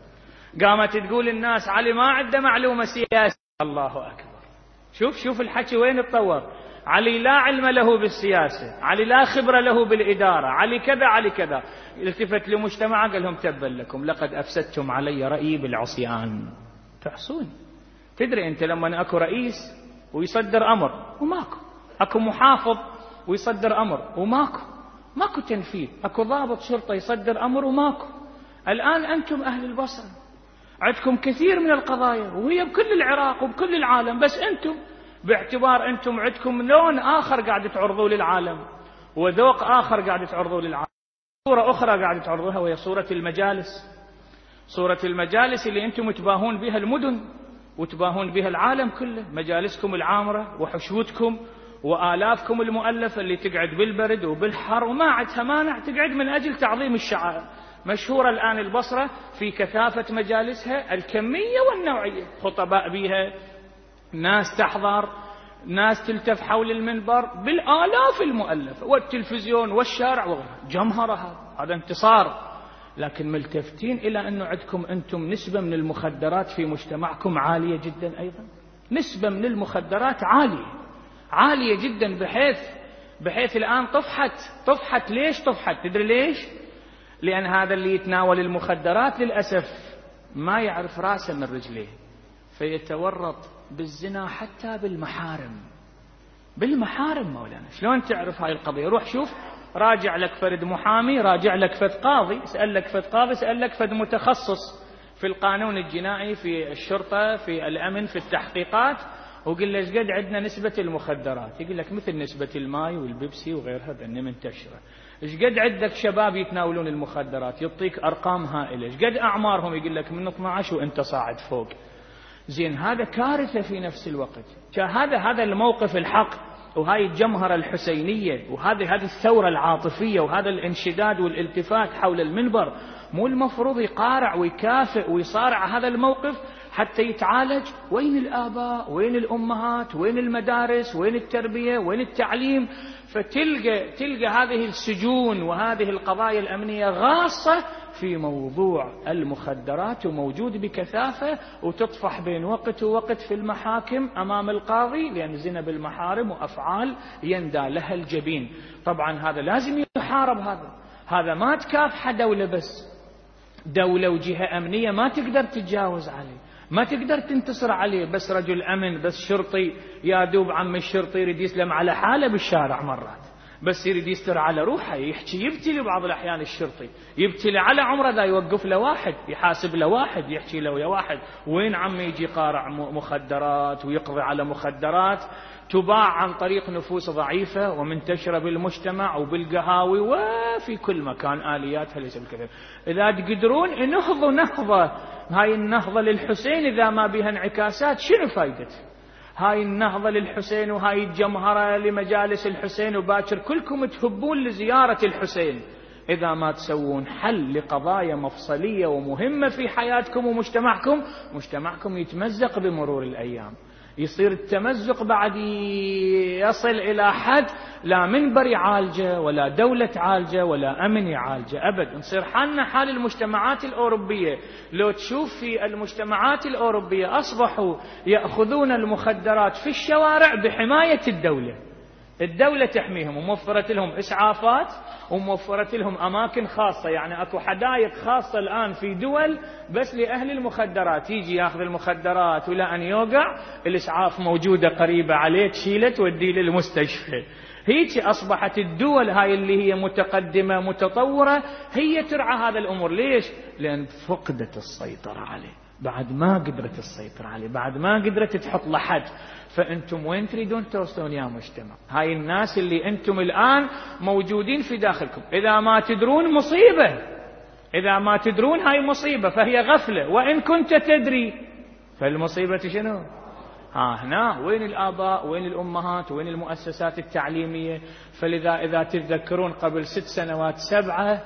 قامت تقول الناس علي ما عنده معلومة سياسية. الله أكبر. شوف شوف الحكي وين اتطور. علي لا علم له بالسياسة، علي لا خبرة له بالإدارة، علي كذا علي كذا. التفت لمجتمع قال لهم تبا لكم لقد أفسدتم علي رأيي بالعصيان، تعصوني. تدري أنت لما أكو رئيس ويصدر أمر وماكو، أكو محافظ ويصدر أمر وماكو، ماكو تنفيذ، أكو ضابط شرطة يصدر أمر وماكو. الآن أنتم أهل البصرة عندكم كثير من القضايا وهي بكل العراق وبكل العالم، بس أنتم باعتبار أنتم عندكم لون آخر قاعد تعرضوا للعالم، وذوق آخر قاعد تعرضوا للعالم، صورة أخرى قاعد تعرضوها وهي صورة المجالس. صورة المجالس اللي أنتم تباهون بها المدن وتباهون بها العالم كله، مجالسكم العامرة وحشوتكم وآلافكم المؤلفة اللي تقعد بالبرد وبالحر وما عندها مانع تقعد من أجل تعظيم الشعائر. مشهورة الآن البصرة في كثافة مجالسها الكمية والنوعية، خطباء بها، ناس تحضر، ناس تلتف حول المنبر بالآلاف المؤلفة، والتلفزيون والشارع وغيره، جمهرة. هذا انتصار. لكن ملتفتين إلى أنه عندكم أنتم نسبة من المخدرات في مجتمعكم عالية جدا أيضا، نسبة من المخدرات عالية عالية جدا، بحيث بحيث الآن طفحت طفحت ليش طفحت؟ تدري ليش؟ لأن هذا اللي يتناول المخدرات للأسف ما يعرف راسه من رجليه، فيتورط بالزنا حتى بالمحارم. بالمحارم مولانا. شلون تعرف هاي القضية؟ روح شوف، راجع لك فرد محامي، راجع لك فد قاضي، اسأل لك فد قاضي، اسأل لك فد متخصص في القانون الجنائي، في الشرطة، في الأمن، في التحقيقات، وقل له ايش قد عندنا نسبة المخدرات؟ يقول لك مثل نسبة الماي والبيبسي وغيرها ذني منتشرة. ايش قد عندك شباب يتناولون المخدرات؟ يعطيك أرقام هائلة. ايش قد أعمارهم؟ يقول لك من اثني عشر وانت صاعد فوق. زين، هذا كارثة في نفس الوقت. هذا هذا الموقف الحق، وهاي الجمهرة الحسينية، وهذه هذه الثورة العاطفية، وهذا الانشداد والالتفات حول المنبر، مو المفروض يقارع ويكافئ ويصارع هذا الموقف حتى يتعالج؟ وين الآباء؟ وين الأمهات؟ وين المدارس؟ وين التربية؟ وين التعليم؟ فتلقى تلقى هذه السجون وهذه القضايا الأمنية غاصة في موضوع المخدرات وموجود بكثافة، وتطفح بين وقت ووقت في المحاكم أمام القاضي، لأن زنا بالمحارم وأفعال يندى لها الجبين. طبعا هذا لازم يحارب. هذا هذا ما تكافحه دولة بس، دولة وجهة أمنية ما تقدر تتجاوز عليه، ما تقدر تنتصر عليه، بس رجل أمن، بس شرطي يا دوب عم الشرطي يريد يسلم على حاله بالشارع مرات، بس يريد يستر على روحه يحكي يبتلي بعض الأحيان الشرطي يبتلي على عمره ذا، يوقف له واحد يحاسب له واحد يحكي له يا واحد وين عم يجي قارع مخدرات ويقضي على مخدرات تباع عن طريق نفوس ضعيفة ومنتشرة بالمجتمع وبالقهاوي وفي كل مكان، آلياتها ليس بالكثير. إذا تقدرون نهضوا نهضة، هاي النهضة للحسين إذا ما بها انعكاسات شنو فايدته؟ هاي النهضة للحسين وهاي الجمهرة لمجالس الحسين وباكر كلكم تهبون لزيارة الحسين، إذا ما تسوون حل لقضايا مفصلية ومهمة في حياتكم ومجتمعكم، مجتمعكم يتمزق بمرور الأيام، يصير التمزق بعد يصل إلى حد لا منبر يعالجه ولا دولة تعالجه ولا أمن يعالجه أبد. نصير حالنا حال المجتمعات الأوروبية. لو تشوف في المجتمعات الأوروبية أصبحوا يأخذون المخدرات في الشوارع بحماية الدولة، الدولة تحميهم وموفرت لهم إسعافات وموفرت لهم أماكن خاصة، يعني أكو حدائق خاصة الآن في دول بس لأهل المخدرات، يجي يأخذ المخدرات ولا أن يوقع الإسعاف موجودة قريبة عليه تشيله توديه للمستشفى. هيك أصبحت الدول هاي اللي هي متقدمة متطورة هي ترعى هذا الأمور. ليش؟ لأن فقدت السيطرة عليه، بعد ما قدرت السيطرة عليه، بعد ما قدرت تحط له حد. فأنتم وين تريدون توصلون يا مجتمع؟ هاي الناس اللي أنتم الآن موجودين في داخلكم، إذا ما تدرون مصيبة، إذا ما تدرون هاي مصيبة فهي غفلة، وإن كنت تدري فالمصيبة شنو؟ ها هنا وين الآباء وين الأمهات وين المؤسسات التعليمية؟ فلذا إذا تتذكرون قبل ست سنوات سبعة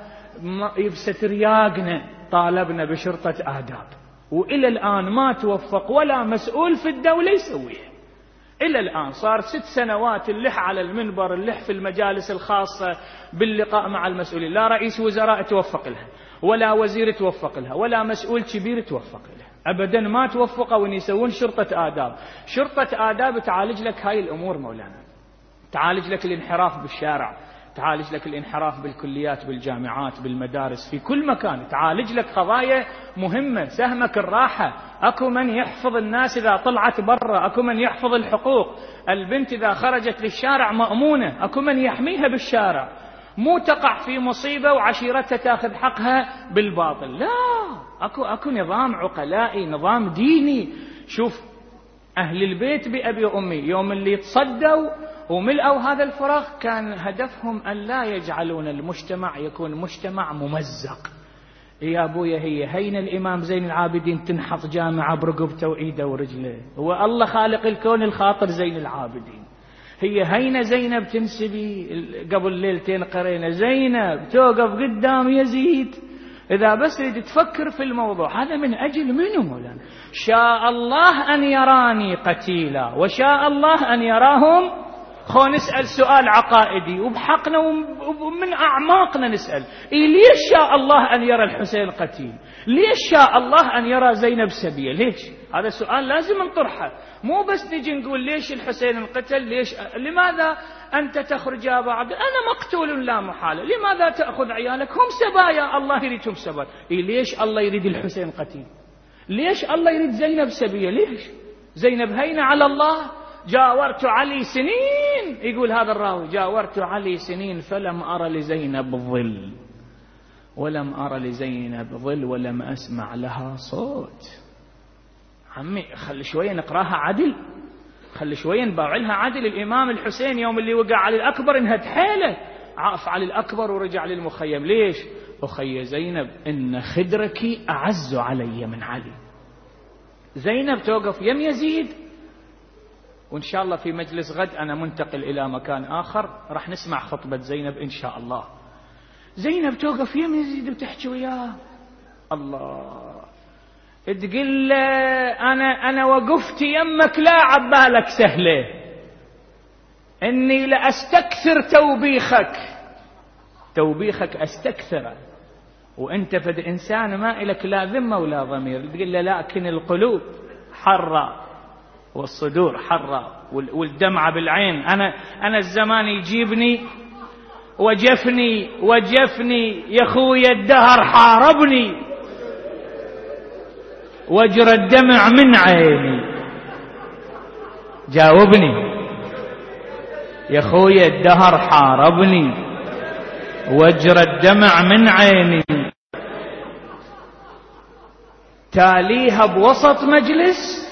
يبست رياقنا طالبنا بشرطة آداب، وإلى الآن ما توفق ولا مسؤول في الدولة يسويها. إلى الآن صار ست سنوات اللح على المنبر، اللح في المجالس الخاصة باللقاء مع المسؤولين، لا رئيس وزراء توفق لها ولا وزير توفق لها ولا مسؤول كبير توفق لها أبدا، ما توفقوا وإن يسوون شرطة آداب. شرطة آداب تعالج لك هاي الأمور مولانا، تعالج لك الانحراف بالشارع، تعالج لك الانحراف بالكليات بالجامعات بالمدارس في كل مكان، تعالج لك قضايا مهمة، سهمك الراحة. أكو من يحفظ الناس إذا طلعت برا، أكو من يحفظ الحقوق، البنت إذا خرجت للشارع مأمونة، أكو من يحميها بالشارع، مو تقع في مصيبة وعشيرتها تاخذ حقها بالباطل. لا، أكو أكو نظام عقلائي، نظام ديني. شوف أهل البيت بأبي وأمي يوم اللي تصدوا وملأوا هذا الفراغ كان هدفهم أن لا يجعلون المجتمع يكون مجتمع ممزق. يا أبويا هي هين الإمام زين العابدين تنحط جامعة برقبته وإيده ورجله، هو الله خالق الكون الخاطر زين العابدين. هي هين زينب تنسبي قبل ليلتين قرينا زينب توقف قدام يزيد، إذا بس تريد تفكر في الموضوع هذا من أجل منه مولانا؟ شاء الله أن يراني قتيلا وشاء الله أن يراهم. خو نسأل سؤال عقائدي وبحقنا ومن أعماقنا نسأل، إيه ليش شاء الله أن يرى الحسين قتيل؟ ليش شاء الله أن يرى زينب سبية؟ ليش؟ هذا سؤال لازم نطرحه، مو بس نجي نقول ليش الحسين انقتل، ليش لماذا أنت تخرج يا بعد، أنا مقتول لا محالة، لماذا تأخذ عيالك هم سبايا الله يريدهم سبا؟ إيه ليش الله يريد الحسين قتيل؟ ليش الله يريد زينب سبية؟ ليش؟ زينب هينة على الله. جاورت علي سنين، يقول هذا الراوي جاورت علي سنين فلم أرى لزينب ظل، ولم أرى لزينب ظل ولم أسمع لها صوت. عمي خلي شوية نقراها عدل، خلي شوية نباع لها عدل. الإمام الحسين يوم اللي وقع علي الأكبر انهد حيله، عاف علي الأكبر ورجع للمخيم. ليش؟ أخي زينب إن خدرك أعز علي من علي. زينب توقف يم يزيد، وإن شاء الله في مجلس غد أنا منتقل إلى مكان آخر راح نسمع خطبة زينب إن شاء الله. زينب توقف يم يزيد وتحكي وياه، الله تقول له أنا أنا وقفت يمك لا عبالك سهلة، إني لأستكثر توبيخك، توبيخك أستكثره، وأنت فد إنسان ما إلك لا ذمة ولا ضمير. تقول له لكن القلوب حرة والصدور حرة والدمعة بالعين. أنا أنا الزمان يجيبني وجفني وجفني يا خويا الدهر حاربني وجرى الدمع من عيني. جاوبني يا خويا الدهر حاربني وجرى الدمع من عيني. تاليها بوسط مجلس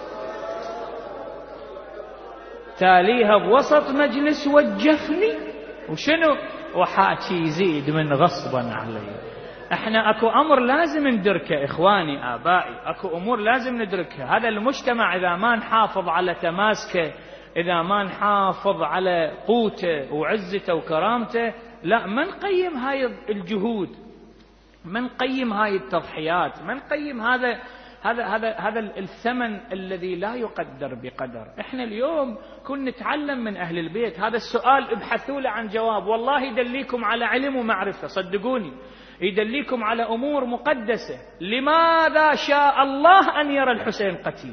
تاليها بوسط مجلس وجفني وشنو وحاكي يزيد من غصبا علي. احنا اكو امر لازم ندركه اخواني ابائي، اكو امور لازم ندركها. هذا المجتمع اذا ما نحافظ على تماسكه، اذا ما نحافظ على قوته وعزته وكرامته، لا ما نقيم هاي الجهود، ما نقيم هاي التضحيات، ما نقيم هذا هذا هذا هذا الثمن الذي لا يقدر بقدر. احنا اليوم كنا نتعلم من اهل البيت. هذا السؤال ابحثوا له عن جواب، والله يدليكم على علم ومعرفة، صدقوني يدليكم على امور مقدسة. لماذا شاء الله ان يرى الحسين قتيل؟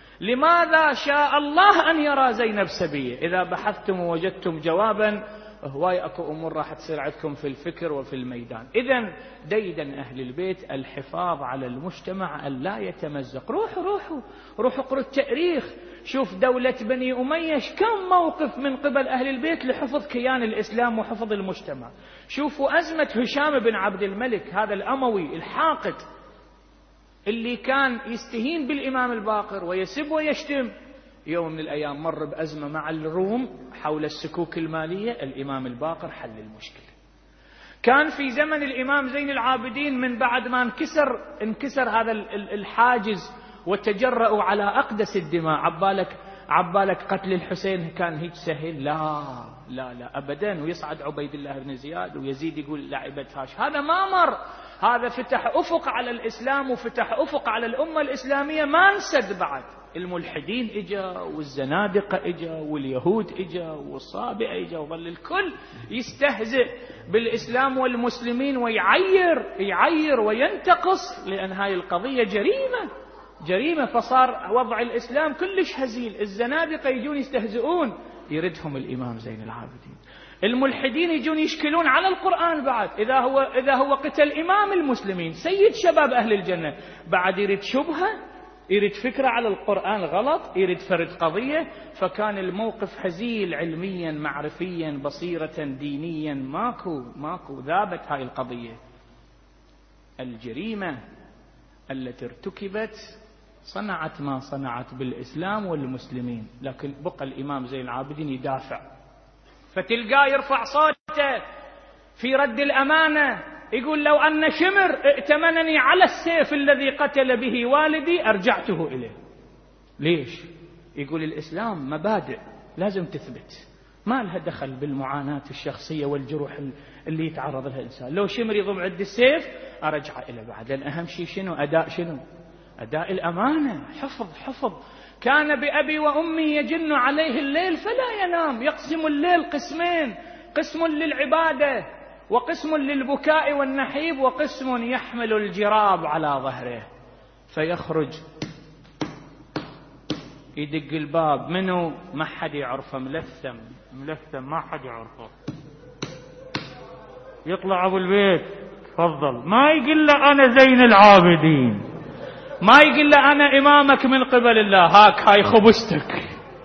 لماذا شاء الله ان يرى زينب سبية؟ اذا بحثتم ووجدتم جوابا هواي اكو امور راح تصير عندكم في الفكر وفي الميدان. اذا ديدا اهل البيت الحفاظ على المجتمع ان لا يتمزق. روحوا روحوا روحوا اقروا التاريخ، شوف دولة بني أمية كم موقف من قبل أهل البيت لحفظ كيان الإسلام وحفظ المجتمع. شوفوا أزمة هشام بن عبد الملك هذا الأموي الحاقد اللي كان يستهين بالإمام الباقر ويسب ويشتم، يوم من الأيام مر بأزمة مع الروم حول السكوك المالية، الإمام الباقر حل المشكلة. كان في زمن الإمام زين العابدين من بعد ما انكسر انكسر هذا الحاجز وتجرأوا على أقدس الدماء، عبالك عبالك قتل الحسين كان هيك سهل؟ لا لا لا أبدا. ويصعد عبيد الله بن زياد ويزيد يقول لعبة هاش. هذا ما مر، هذا فتح أفق على الإسلام وفتح أفق على الأمة الإسلامية ما انسد بعد. الملحدين إجا والزنادقة إجا واليهود إجا والصابئة إجا، وظل الكل يستهزئ بالإسلام والمسلمين ويعير يعير وينتقص، لأن هاي القضية جريمة جريمة. فصار وضع الإسلام كلش هزيل. الزنادقة يجون يستهزئون، يردهم الإمام زين العابدين. الملحدين يجون يشكلون على القرآن بعد، إذا هو إذا هو قتل إمام المسلمين سيد شباب أهل الجنة، بعد يريد شبهة، يريد فكرة على القرآن غلط، يريد فرد قضية. فكان الموقف هزيل علميا معرفيا بصيرة دينيا، ماكو ماكو ذابت هاي القضية. الجريمة التي ارتكبت صنعت ما صنعت بالإسلام والمسلمين، لكن بقى الإمام زين العابدين يدافع. فتلقاه يرفع صوته في رد الأمانة، يقول لو أن شمر ائتمنني على السيف الذي قتل به والدي أرجعته إليه. ليش؟ يقول الإسلام مبادئ لازم تثبت، ما لها دخل بالمعاناة الشخصية والجروح اللي يتعرض لها الإنسان. لو شمر يضم عند السيف أرجع إلى بعد، لأن أهم شيء شنو؟ أداء شنو؟ أداء الأمانة. حفظ حفظ. كان بأبي وأمي يجن عليه الليل فلا ينام، يقسم الليل قسمين، قسم للعبادة وقسم للبكاء والنحيب وقسم يحمل الجراب على ظهره. فيخرج يدق الباب، منو؟ ما حد يعرفه، ملثم ملثم ما حد يعرفه. يطلع أبو البيت تفضل، ما يقول له أنا زين العابدين، ما يقول له أنا إمامك من قبل الله، هاك هاي خبزتك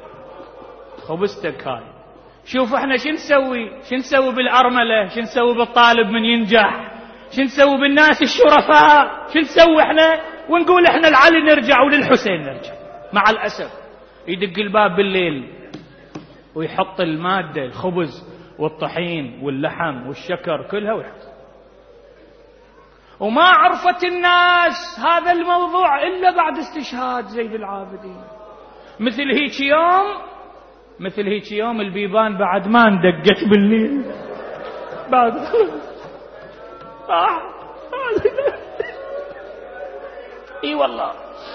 خبزتك هاي. شوف احنا شو نسوي شو نسوي بالأرملة، شو نسوي بالطالب من ينجح، شو نسوي بالناس الشرفاء، شو نسوي احنا؟ ونقول احنا لعلي نرجع وللحسين نرجع. مع الأسف يدق الباب بالليل ويحط المادة، الخبز والطحين واللحم والشكر كلها ويحط. وما عرفت الناس هذا الموضوع إلا بعد استشهاد زين العابدين. مثل هيك يوم مثل هيك يوم البيبان بعد ما اندقت بالليل بعد آه. اي والله.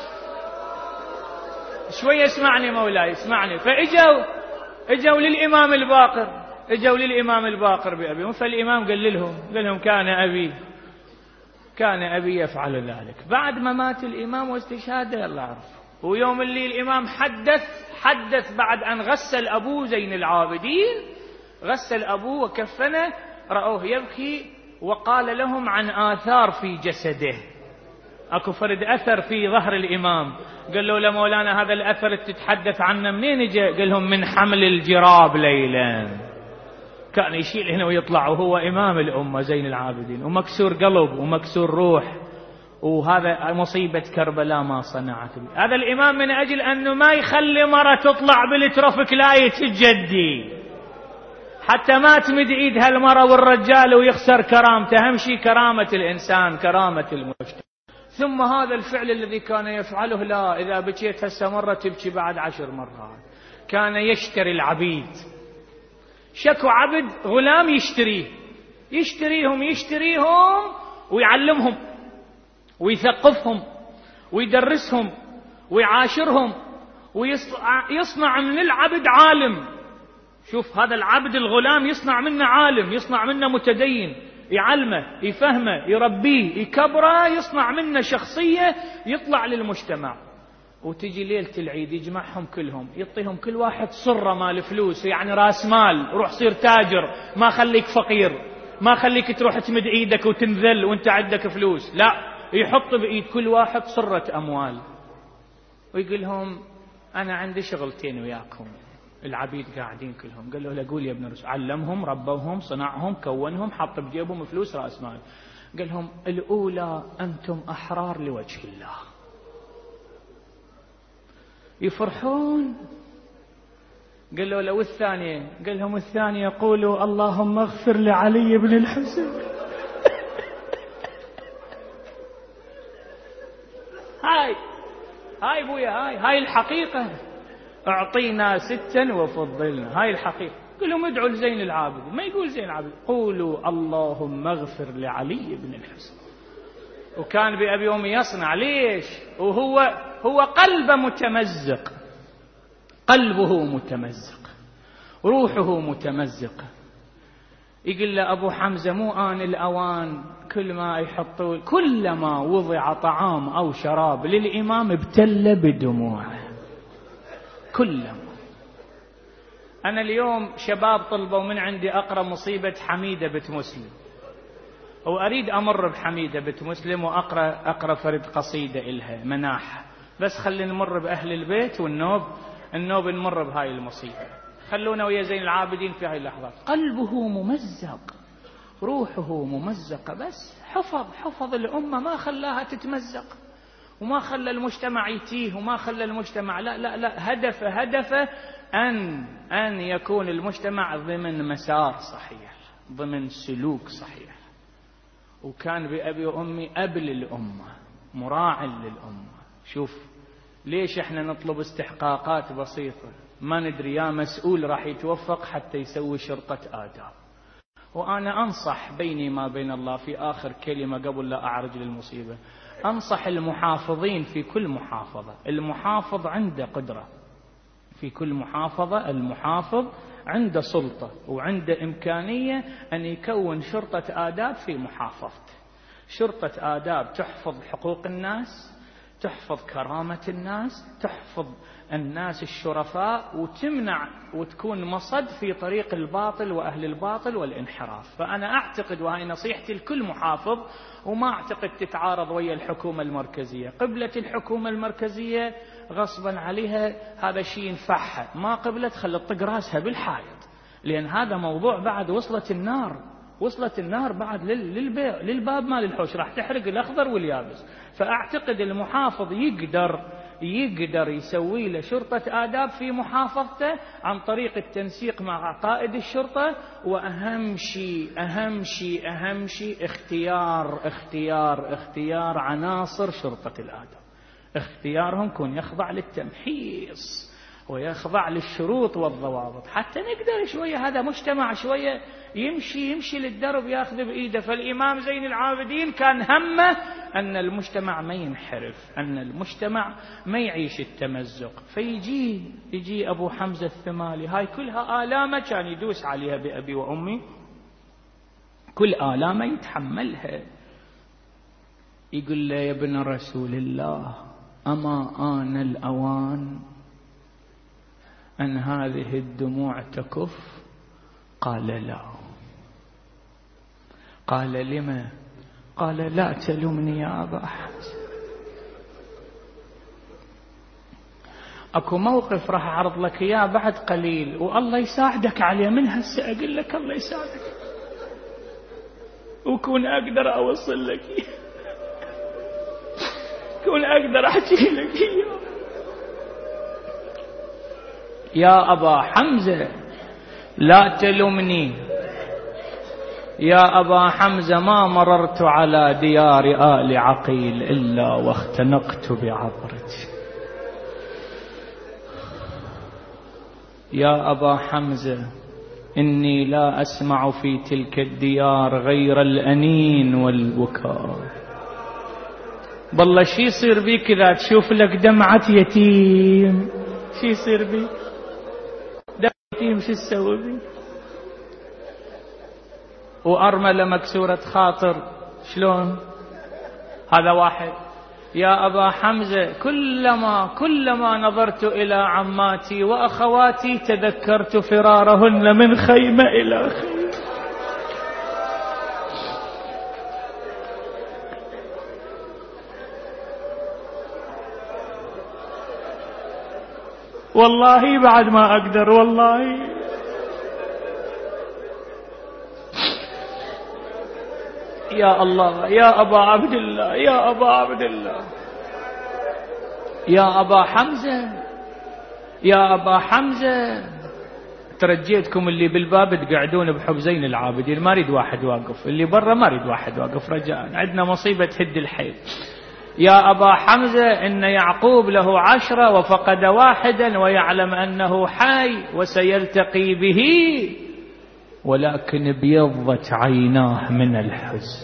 شوية اسمعني مولاي اسمعني. فاجوا اجوا للإمام الباقر اجوا للإمام الباقر بأبيهم. فالإمام قال لهم قال لهم كان أبي كان أبي يفعل ذلك. بعد ما مات الإمام واستشهاده الله عرف. ويوم اللي الإمام حدث حدث بعد أن غسل أبوه زين العابدين، غسل أبوه وكفنه، رأوه يبكي وقال لهم عن آثار في جسده. أكو فرد أثر في ظهر الإمام. قال له لمولانا هذا الأثر تتحدث عنه منين جاء؟ قال لهم من حمل الجراب ليلا. كان يشيل هنا ويطلع وهو إمام الأمة زين العابدين، ومكسور قلب ومكسور روح، وهذا مصيبة كربلاء ما صنعت بي. هذا الإمام من أجل أنه ما يخلي مرة تطلع بالترافيك لايت الجدي حتى ما تمد إيد هالمرة والرجال ويخسر كرامته. أهم شيء كرامة الإنسان، كرامة المجتمع. ثم هذا الفعل الذي كان يفعله، لا إذا بكيت هسه مرة تبكي بعد عشر مرات. كان يشتري العبيد. شكو عبد غلام يشتريه، يشتريهم يشتريهم ويعلمهم ويثقفهم ويدرسهم ويعاشرهم ويصنع من العبد عالم. شوف هذا العبد الغلام يصنع منه عالم، يصنع منه متدين، يعلمه يفهمه يربيه يكبره، يصنع منه شخصية يطلع للمجتمع. وتجي ليلة العيد يجمعهم كلهم، يعطيهم كل واحد صرة مال فلوس، يعني راس مال، روح صير تاجر، ما خليك فقير، ما خليك تروح تمد ايدك وتنذل وانت عندك فلوس، لا، يحط بايد كل واحد صرة اموال ويقول لهم انا عندي شغلتين وياكم. العبيد قاعدين كلهم. قال له لا قول يا ابن الرسول. علمهم، ربوهم، صنعهم، كونهم، حط بجيبهم فلوس راس مال. قال لهم الاولى انتم احرار لوجه الله. يفرحون. قال له لو الثانية؟ قال لهم الثانية يقولوا اللهم اغفر لعلي بن الحسين. هاي هاي بويا، هاي هاي الحقيقة. اعطينا ستا وفضلنا، هاي الحقيقة. قال لهم ادعوا لزين العابدين. ما يقول زين العابدين، قولوا اللهم اغفر لعلي بن الحسين. وكان بأبي أمي يصنع. ليش؟ وهو هو قلبه متمزق، قلبه متمزق، روحه متمزقة. يقول له أبو حمزة مو آن الأوان كل ما يحطوا، كلما وضع طعام أو شراب للإمام ابتل بدموعه. كلما. أنا اليوم شباب طلبوا من عندي أقرأ مصيبة حميدة بنت مسلم، وأريد أمر بحميدة بنت مسلم وأقرأ أقرأ فرد قصيدة إلها مناح. بس خلينا نمر بأهل البيت والنوب، النوب نمر بهاي المصيبة. خلونا ويا زين العابدين في هاي اللحظات. قلبه ممزق، روحه ممزقة، بس حفظ حفظ الأمة، ما خلاها تتمزق، وما خلى المجتمع يتيه، وما خلى المجتمع لا لا لا هدف هدف أن أن يكون المجتمع ضمن مسار صحيح، ضمن سلوك صحيح. وكان بأبي وأمي أب للأمة، مراعٍ للأمة. شوف ليش احنا نطلب استحقاقات بسيطة؟ ما ندري يا مسؤول راح يتوفق حتى يسوي شرطة آداب. وأنا أنصح بيني ما بين الله في آخر كلمة قبل لا أعرج للمصيبة، أنصح المحافظين في كل محافظة. المحافظ عنده قدرة في كل محافظة، المحافظ عنده سلطة وعنده إمكانية أن يكون شرطة آداب في محافظته. شرطة آداب تحفظ حقوق الناس، تحفظ كرامة الناس، تحفظ الناس الشرفاء، وتمنع وتكون مصد في طريق الباطل وأهل الباطل والانحراف. فأنا أعتقد، وهي نصيحتي لكل محافظ، وما أعتقد تتعارض ويا الحكومة المركزية. قبلة الحكومة المركزية غصبا عليها هذا شيء ينفعها، ما قبلت خلت طق راسها بالحائط، لأن هذا موضوع بعد وصلت النار، وصلت النار بعد للبيع للباب ما للحوش، راح تحرق الأخضر واليابس. فأعتقد المحافظ يقدر يقدر يسوي له شرطة آداب في محافظته عن طريق التنسيق مع قائد الشرطة. وأهم شيء أهم شيء أهم شيء اختيار اختيار اختيار عناصر شرطة الآداب. اختيارهم كون يخضع للتمحيص ويخضع للشروط والضوابط، حتى نقدر شوية هذا مجتمع شوية يمشي يمشي للدرب ياخذ بإيده. فالإمام زين العابدين كان همه أن المجتمع ما ينحرف، أن المجتمع ما يعيش التمزق. فيجي يجي أبو حمزة الثمالي، هاي كلها آلامة كان يدوس عليها بأبي وأمي، كل آلامة يتحملها. يقول له يا ابن رسول الله أما آن الأوان أن هذه الدموع تكف؟ قال لا. قال لما؟ قال لا تلومني يا أبا حمزة. أكو موقف راح أعرض لك إياه بعد قليل والله يساعدك عليه، من هسه أقول لك الله يساعدك وكون أقدر أوصل لك إياه، كون أقدر أحكي لك إياه. يا أبا حمزة لا تلومني، يا أبا حمزة ما مررت على ديار آل عقيل إلا واختنقت بعبرتي. يا أبا حمزة إني لا أسمع في تلك الديار غير الأنين والبكاء. بالله شي يصير بيك إذا تشوف لك دمعة يتيم؟ شي يصير بيك دمعة يتيم؟ شو تسوي بيك؟ وأرملة مكسورة خاطر شلون؟ هذا واحد. يا أبا حمزة كلما كلما نظرت إلى عماتي وأخواتي تذكرت فرارهن من خيمة إلى خيمة. والله بعد ما أقدر والله. يا الله يا أبا عبد الله يا أبا عبد الله يا أبا حمزة يا أبا حمزة. ترجيتكم اللي بالباب تقعدون بحب زين العابدين، ما أريد واحد واقف، اللي برا ما أريد واحد واقف رجاء، عندنا مصيبة تهد الحيل. يا أبا حمزة إن يعقوب له عشرة وفقد واحدا ويعلم أنه حي وسيلتقي به، ولكن ابيضت عيناه من الحزن.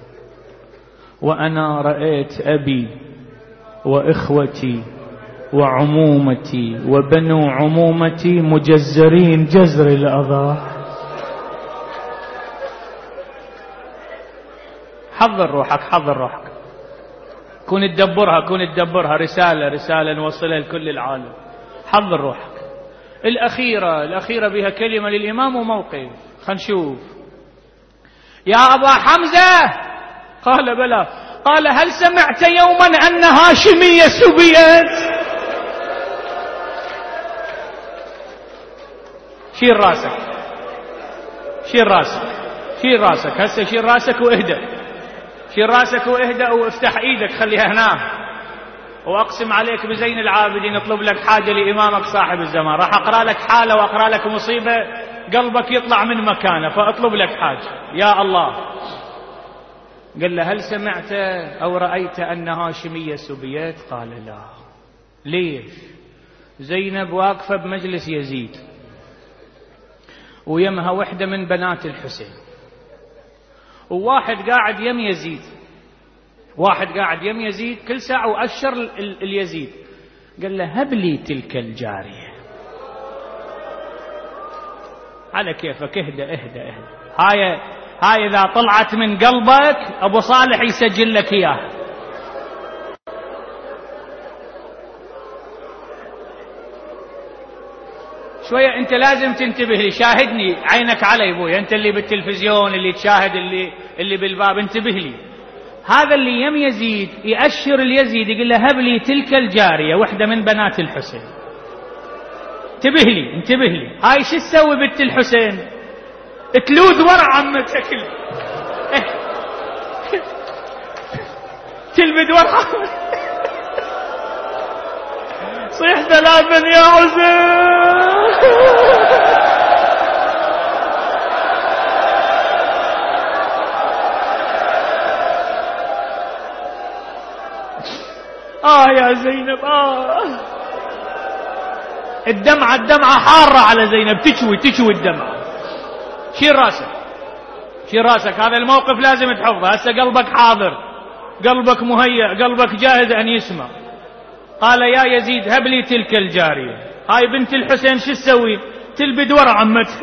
وأنا رأيت أبي وإخوتي وعمومتي وبنو عمومتي مجزرين جزر الأضاح. حضر روحك حضر روحك، كون تدبرها كون تدبرها، رسالة رسالة نوصلها لكل العالم. حضر روحك. الأخيرة الأخيرة بها كلمة للإمام وموقف. خلينا نشوف. يا أبا حمزة قال بلى. قال هل سمعت يوما أن هاشمية سبيت؟ شيل راسك شيل راسك شيل راسك هسه شيل راسك واهدأ، شيل راسك واهدأ وافتح ايدك خليها هنا. واقسم عليك بزين العابدين اطلب لك حاجة لإمامك صاحب الزمان، راح اقرأ لك حالة واقرأ لك مصيبة قلبك يطلع من مكانه، فاطلب لك حاجة. يا الله. قال له هل سمعت أو رأيت أن هاشمية سبيت؟ قال لا. ليش؟ زينب واقفة بمجلس يزيد ويمها وحدة من بنات الحسين، وواحد قاعد يم يزيد، واحد قاعد يم يزيد كل ساعة وأشر اليزيد. قال له هب لي تلك الجارية. على كيفك، اهدى اهدى اهدى. هاي هاي إذا طلعت من قلبك أبو صالح يسجل لك إياه. شوية أنت لازم تنتبه لي، شاهدني عينك علي بوي، أنت اللي بالتلفزيون اللي تشاهد اللي اللي بالباب، انتبه لي. هذا اللي يم يزيد يأشر اليزيد يقول له هب لي تلك الجارية، وحدة من بنات الحسين. انتبه لي انتبه لي. هاي شو تسوي بنت الحسين؟ تلوذ ورا عمتك، تلبد ورا صيح ثلاثا يا حسين. آه يا زينب آه. الدمعة الدمعة حارة على زينب، تشوي تشوي الدمعة. شيل راسك شيل راسك، هذا الموقف لازم تحفظه. هسه قلبك حاضر، قلبك مهيأ، قلبك جاهز أن يسمع. قال يا يزيد هب لي تلك الجارية. هاي بنت الحسين شو تسوي؟ تلبد ورا عمتها.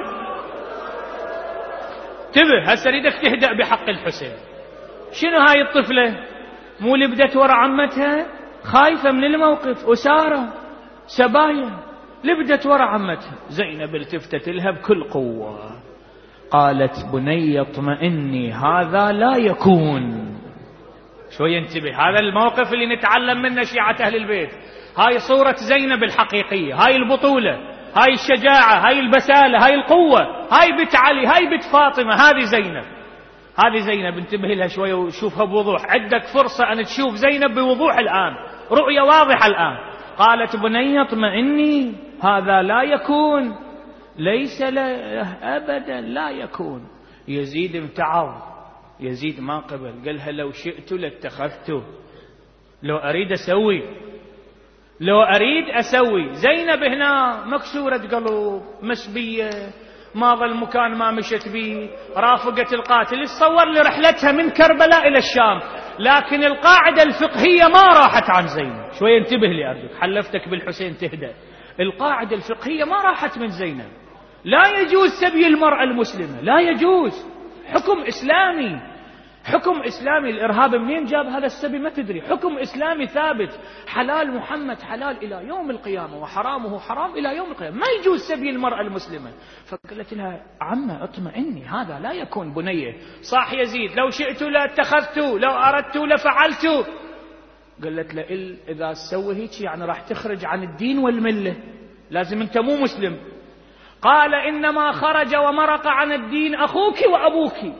انتبه هسه اريدك تهدأ بحق الحسين. شنو هاي الطفلة؟ مو لبدت ورا عمتها؟ خايفة من الموقف، أسارة سبايا، لبدت ورا عمتها. زينب التفتت لها بكل قوة. قالت بني اطمئني هذا لا يكون. شوي انتبه، هذا الموقف اللي نتعلم منه شيعة أهل البيت. هاي صورة زينب الحقيقية، هاي البطولة، هاي الشجاعة، هاي البسالة، هاي القوة، هاي بنت علي، هاي بنت فاطمة، هذه زينب. هذه زينب انتبه لها شوية وشوفها بوضوح. عندك فرصة أن تشوف زينب بوضوح الآن، رؤية واضحة الآن. قالت بني اطمئني هذا لا يكون، ليس له أبدا لا يكون. يزيد امتعض، يزيد ما قبل، قالها لو شئت لاتخذته، لو أريد أسوي، لو أريد أسوي. زينب هنا مكسورة قلب، مسبية، ما ظل مكان ما مشت به، رافقة القاتل. تصور لي رحلتها من كربلاء إلى الشام، لكن القاعدة الفقهية ما راحت عن زينب. شوية انتبه لي أرجوك، حلفتك بالحسين تهدأ. القاعدة الفقهية ما راحت من زينب. لا يجوز سبي المرأة المسلمة، لا يجوز. حكم إسلامي، حكم إسلامي. الإرهاب منين جاب هذا السبي ما تدري. حكم إسلامي ثابت، حلال محمد حلال إلى يوم القيامة، وحرامه حرام إلى يوم القيامة. ما يجوز سبي المرأة المسلمة. فقالت لها عمّا اطمئني هذا لا يكون. بنية صاح يزيد لو شئت لاتخذت، لو أردت لفعلت. قالت له إذا سوي هيك يعني راح تخرج عن الدين والملة، لازم أنت مو مسلم. قال إنما خرج ومرق عن الدين أخوك وأبوك.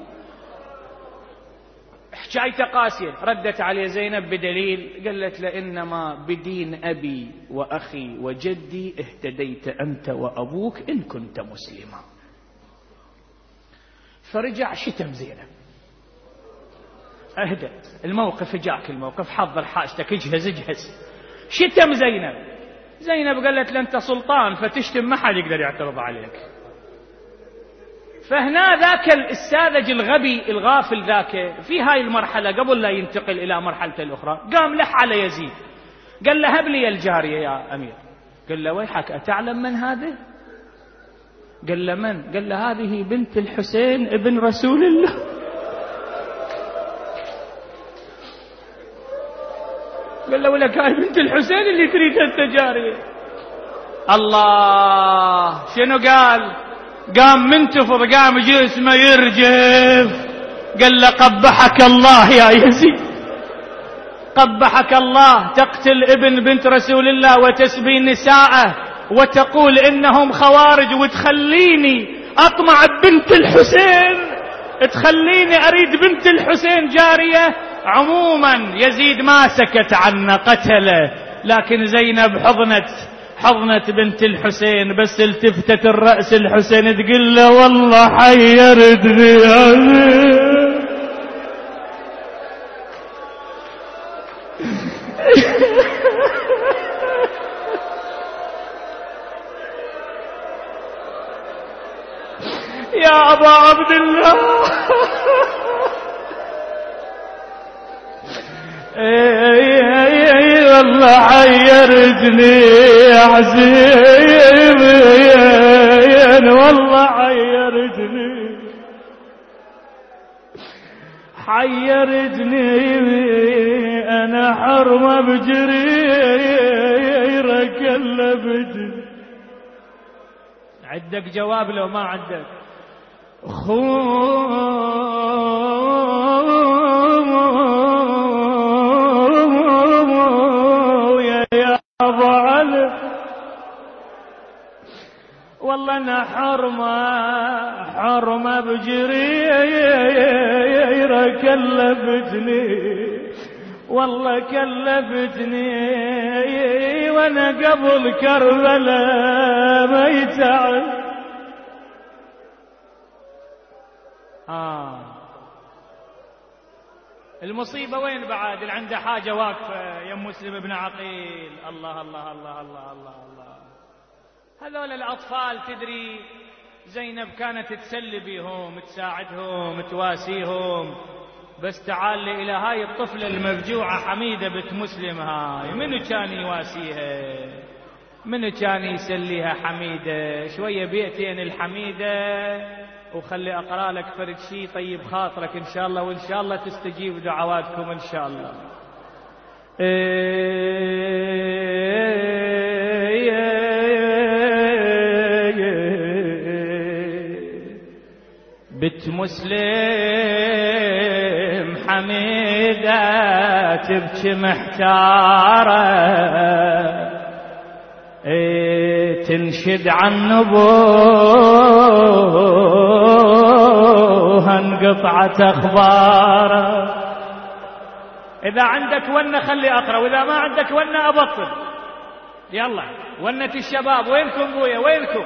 حكايته قاسية. ردت عليه زينب بدليل، قالت له إنما بدين أبي وأخي وجدي اهتديت أنت وأبوك إن كنت مسلما. فرجع شتم زينب. اهدأ، الموقف جاك، الموقف حضر حاجتك، اجهز اجهز. شتم زينب. زينب قالت له أنت سلطان فتشتم ما حد يقدر يعترض عليك. فهنا ذاك الساذج الغبي الغافل ذاك في هاي المرحلة قبل لا ينتقل إلى مرحلة الأخرى قام لح على يزيد، قال له هب لي الجارية يا أمير. قال له ويحك أتعلم من هذه؟ قال له من؟ قال له هذه بنت الحسين ابن رسول الله. قال له ولك هاي بنت الحسين اللي تريد أنت جارية؟ الله شنو قال؟ قام منتفض، قام جسمه يرجف. قال له قبحك الله يا يزيد، قبحك الله، تقتل ابن بنت رسول الله وتسبي نساءه وتقول إنهم خوارج، وتخليني أطمع ببنت الحسين، تخليني أريد بنت الحسين جارية. عموما يزيد ما سكت عنه، قتله، لكن زينب حضنت حضنت بنت الحسين، بس التفتت الرأس الحسين تقول له والله حيرتني يا أبا عبد الله. اي والله حيرتني يا حسين، والله حيرتني حيرتني انا حرمه بجريره كلبتني. عندك جواب لو ما عندك؟ والله انا حرمه حرمه بجريره كلفتني، والله كلفتني، وانا قبل كربلاء ما يتعب. آه المصيبة وين بعد؟ اللي عنده حاجة واقفة يا مسلم ابن عقيل. الله الله الله الله الله الله. هذول الأطفال تدري زينب كانت تسلي بيهم، تساعدهم، تواسيهم، بس تعال لي إلى هاي الطفلة المفجوعة حميدة بنت مسلم، هاي منو كان يواسيها؟ منو كان يسليها؟ حميدة. شوية بيئتين الحميدة، وخلي أقرأ لك فرد شيء طيب خاطرك إن شاء الله، وإن شاء الله تستجيب دعواتكم إن شاء الله. بنت مسلم حميدة تبكي محتارة، ايه تنشد عن نبوها انقطعت اخباره. اذا عندك ونة خلي اقرا، واذا ما عندك ونة ابطل. يلا ونة الشباب، وينكم بويا وينكم؟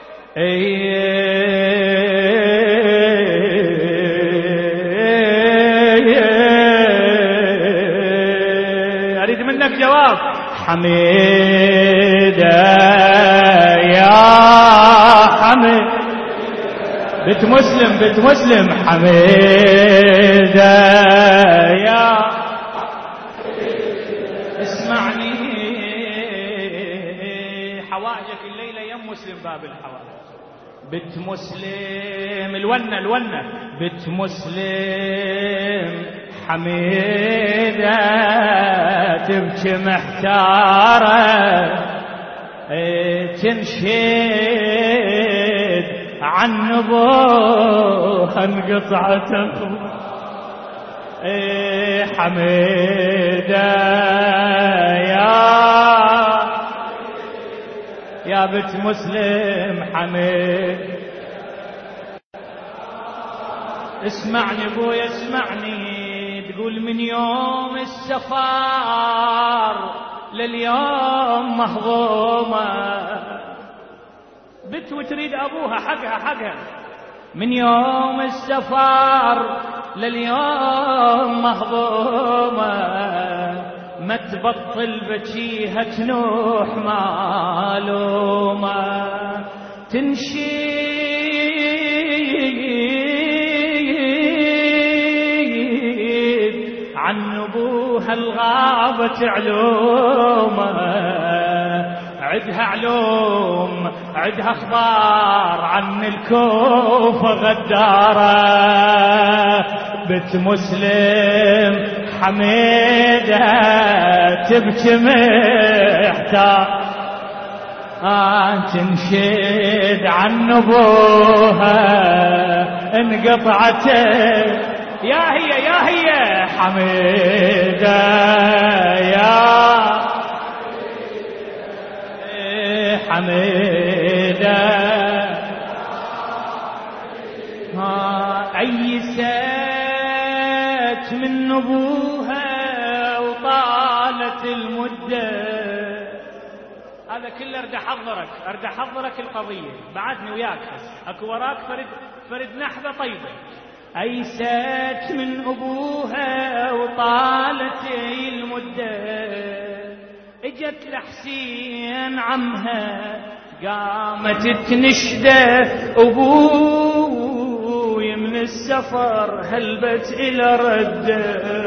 اريد منك جواب. حميدة يا حميد، بنت مسلم بنت مسلم حميدة يا اسمعني، حوائجك الليلة يم مسلم باب الحوائج. بنت مسلم الونة الونة، بنت مسلم حميدة تبكي محتارة، تنشد عن نبوها انقطعت حميدة يا يا بنت مسلم حميد. اسمعني ابويا اسمعني، تقول من يوم السفر لليوم مهضومة، بنت وتريد ابوها حقها حقها، من يوم السفر لليوم مهضومة، ما تبطل بكيها تنوح معلومة، تنشيد عن ابوها الغابة علومة، عدها علوم عدها اخبار عن الكوفة غدارة، بنت مسلم حميدة تبكي محتار، آه تنشد عن ابوها انقطعت يا هي يا هي حميدة يا حميدة، أيست من نبوها وطالت المدة. هذا كله ارد احضرك ارد احضرك القضية، بعدني وياك بس اكو وراك فرد فرد نحبة طيبة. أيست من أبوها وطالت المدة، اجت لحسين عمها قامت تنشده، أبوي من السفر هلبت إلى رده،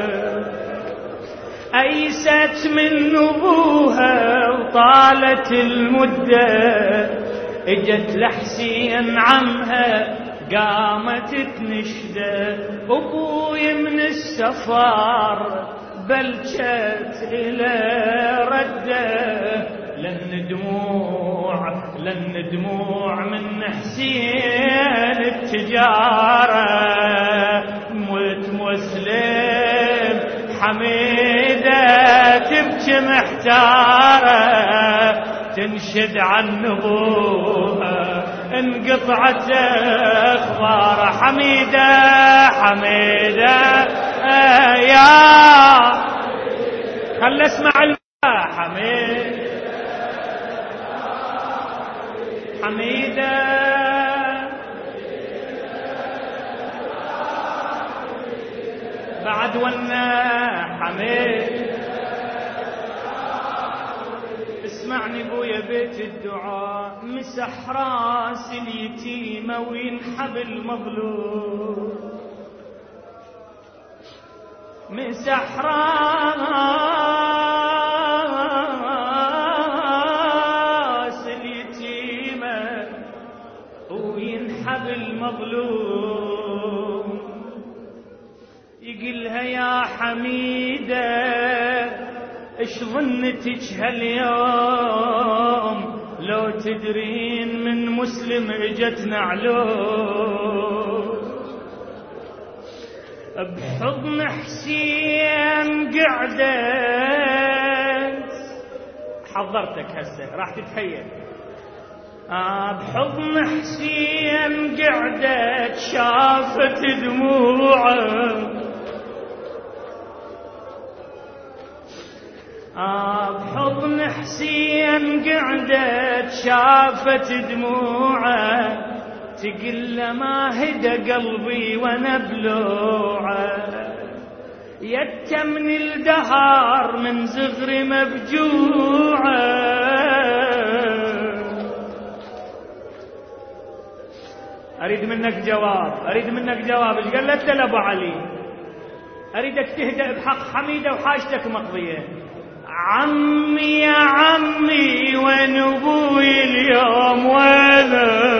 أيست من أبوها وطالت المدة، اجت لحسين عمها قامت تنشده، أبوي من السفر بلشت إلى رده، لن دموع لن دموع من حسين التجارة، موت مسلم حميدة تبكي محتارة، تنشد عن نبوها انقطعت اخبار، حميدة حميدة يا خل اسمع حميد حميدة بعد ونا حميد. اسمعني بويا بيت الدعاء، مسح راس اليتيمة وينحب المظلوم، مسح راس اليتيمة وينحب المظلوم، يقلها يا حميدة ايش ظنتك هاليوم، لو تدرين من مسلم اجتنا علوم، بحضن حسين قعدت، حضرتك هسه راح تتخيل. آه بحضن حسين قعدت شافت دموعه، آه بحضن حسين قعدت شافت دموعه، تقل ما هدى قلبي وانا بلوعه، يتمن الدهر من زغري مبجوعه. اريد منك جواب، اريد منك جواب. ايش قال له ابو علي؟ اريدك تهدأ بحق حميده وحاجتك مقضيه. عمي يا عمي وين ابوي اليوم وينه؟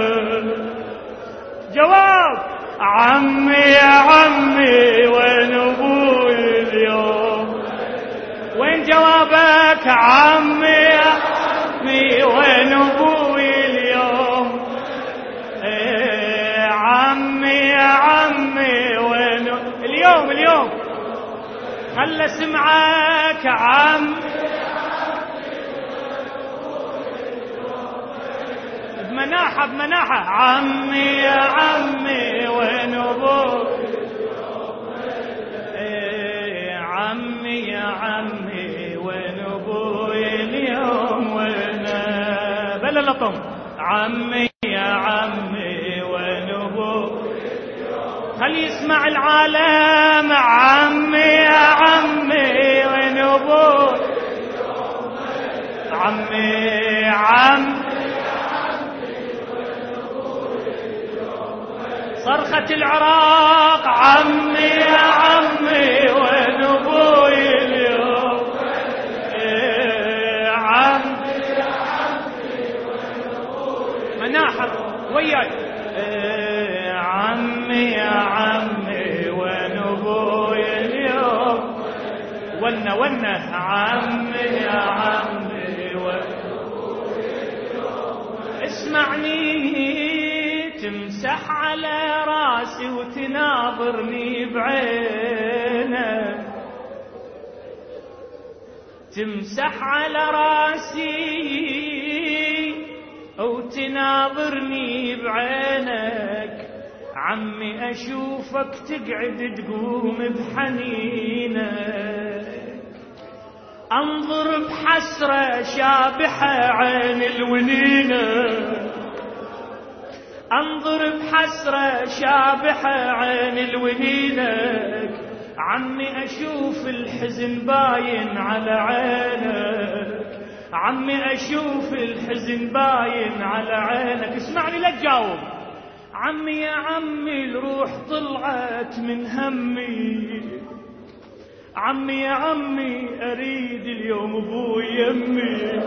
جواب. عمي يا عمي وين ابوي اليوم؟ وين جوابك؟ عمي يا عمي وين ابوي اليوم؟ ايه عمي يا عمي وين اليوم؟ اليوم خل اسمعك عم بمناحة بمناحة. عمي يا عمي وين ابوك؟ ايه عمي يا عمي وين ابوي اليوم وينه؟ بلا لطم. عمي يا عمي وين ابوك؟ خل يسمع العالم. عمي يا عمي وين ابوك؟ عمي عم صرخة العراق. عمي يا عمي وين ابوي اليوم؟ إيه عمي يا عمي وين ابوي؟ مناحر وياي. إيه عمي يا عمي وين ابوي اليوم؟ ونا ونا. عمي يا عمي وين ابوي اليوم؟ اسمعني تمسح على راسي وتناظرني بعينك، تمسح على راسي وتناظرني بعينك. عمي أشوفك تقعد تقوم بحنينك، أنظر بحسرة شابحة عين الونينة، أنظر بحسرة شابحة عين الونينك. عمي أشوف الحزن باين على عينك، عمي أشوف الحزن باين على عينك. اسمعني لا تجاوب. عمي يا عمي الروح طلعت من همي، عمي يا عمي أريد اليوم أبوي يمي.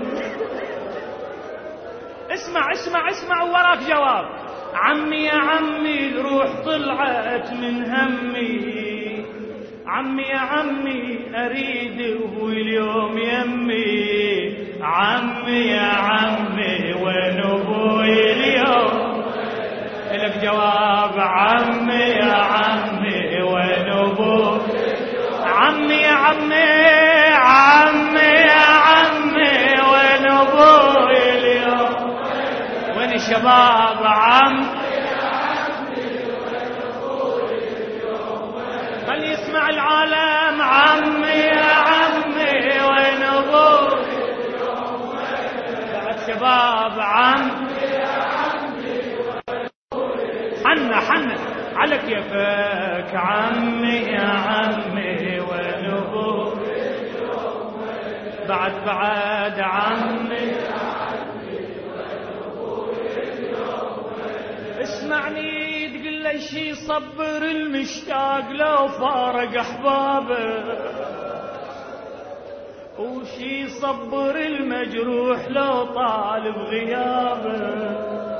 اسمع اسمع اسمع وراك جواب. عمي يا عمي الروح طلعت من همي، عمي يا عمي أريد أبوي اليوم يمي. عمي يا عمي وين أبوي اليوم؟ لك جواب. عمي يا عمي وين أبوي؟ عمي يا عمي عمي يا عمي وين أبوي اليوم؟ وين الشباب؟ عم خل يسمع العالم. عمي يا عمي وين أبوي؟ بعد شباب. عم حنا حنا على كيفك. عمي يا عمي وين أبوي؟ بعد بعد. عمي اسمعني تقول لي شي صبر المشتاق لو فارق احبابه، وشي صبر المجروح لو طالب غيابه.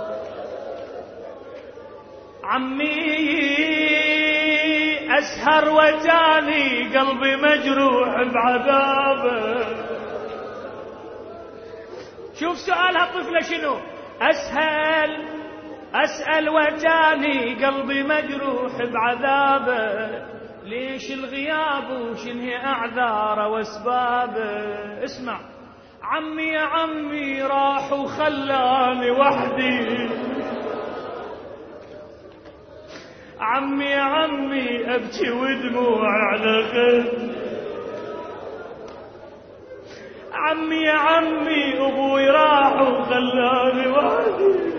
عمي اسهر وتاني قلبي مجروح بعذابه. شوف سؤالها طفلة شنو؟ اسهل أسأل وجاني قلبي مجروح بعذابه، ليش الغياب وشنهي أعذاره وأسبابه؟ اسمع. عمي يا عمي راح وخلاني وحدي، عمي يا عمي أبكي ودموع على خدي، عمي يا عمي أبوي راح وخلاني وحدي،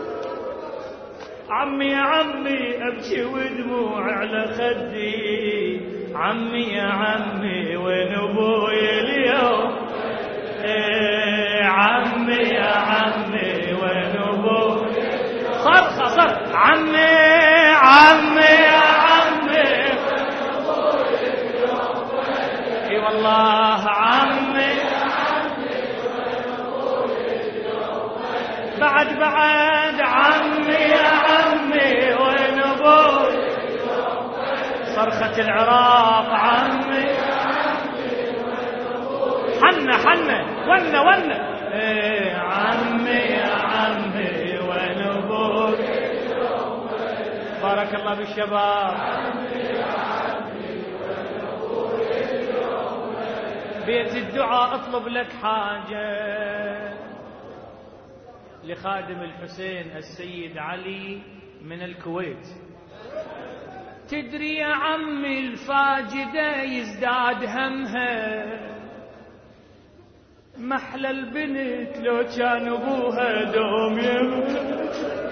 عمي يا عمي أبكي ودموع على خدي، عمي يا عمي وين أبوي اليوم؟ إيه عمي يا عمي وين أبوي؟ صرخة صرخة عمي عمي يا عمي، اي والله عمي بعد بعد عمي يا عمي وين ابوي؟ صرخة العراق عمي حنة حنة ونة ونة، ايه عمي يا عمي وين ابوي؟ بارك الله بالشباب. بيت الدعاء اطلب لك حاجة لخادم الحسين السيد علي من الكويت. تدري يا عمي الفاجدة يزداد همها، محلى البنت لو كان ابوها دوم يمها.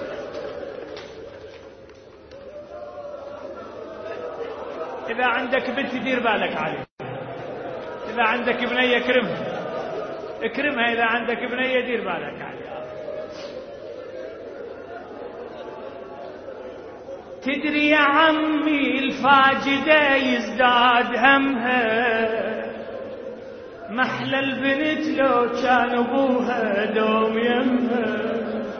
إذا عندك بنت دير بالك عليها، إذا عندك بنية اكرمها اكرمها، إذا عندك بنية دير بالك عليها. تدري يا عمي الفاجدة يزداد همها، محلى البنت لو كان ابوها دوم يمها،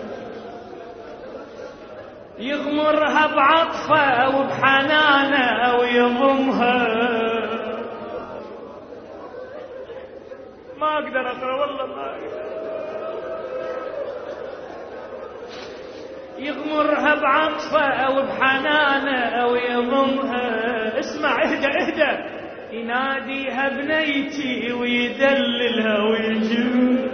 يغمرها بعطفه وبحنانه ويضمها. ما اقدر اقرا والله ما اقدر. يغمرها بعطفه وبحنانه ويضمها. اسمع اهدى اهدى. يناديها بنيتي ويدللها ويجمها،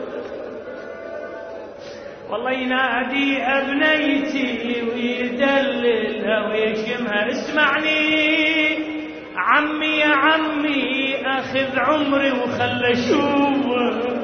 والله يناديها بنيتي ويدللها ويشمها. اسمعني عمي يا عمي اخذ عمري وخلى اشوفه،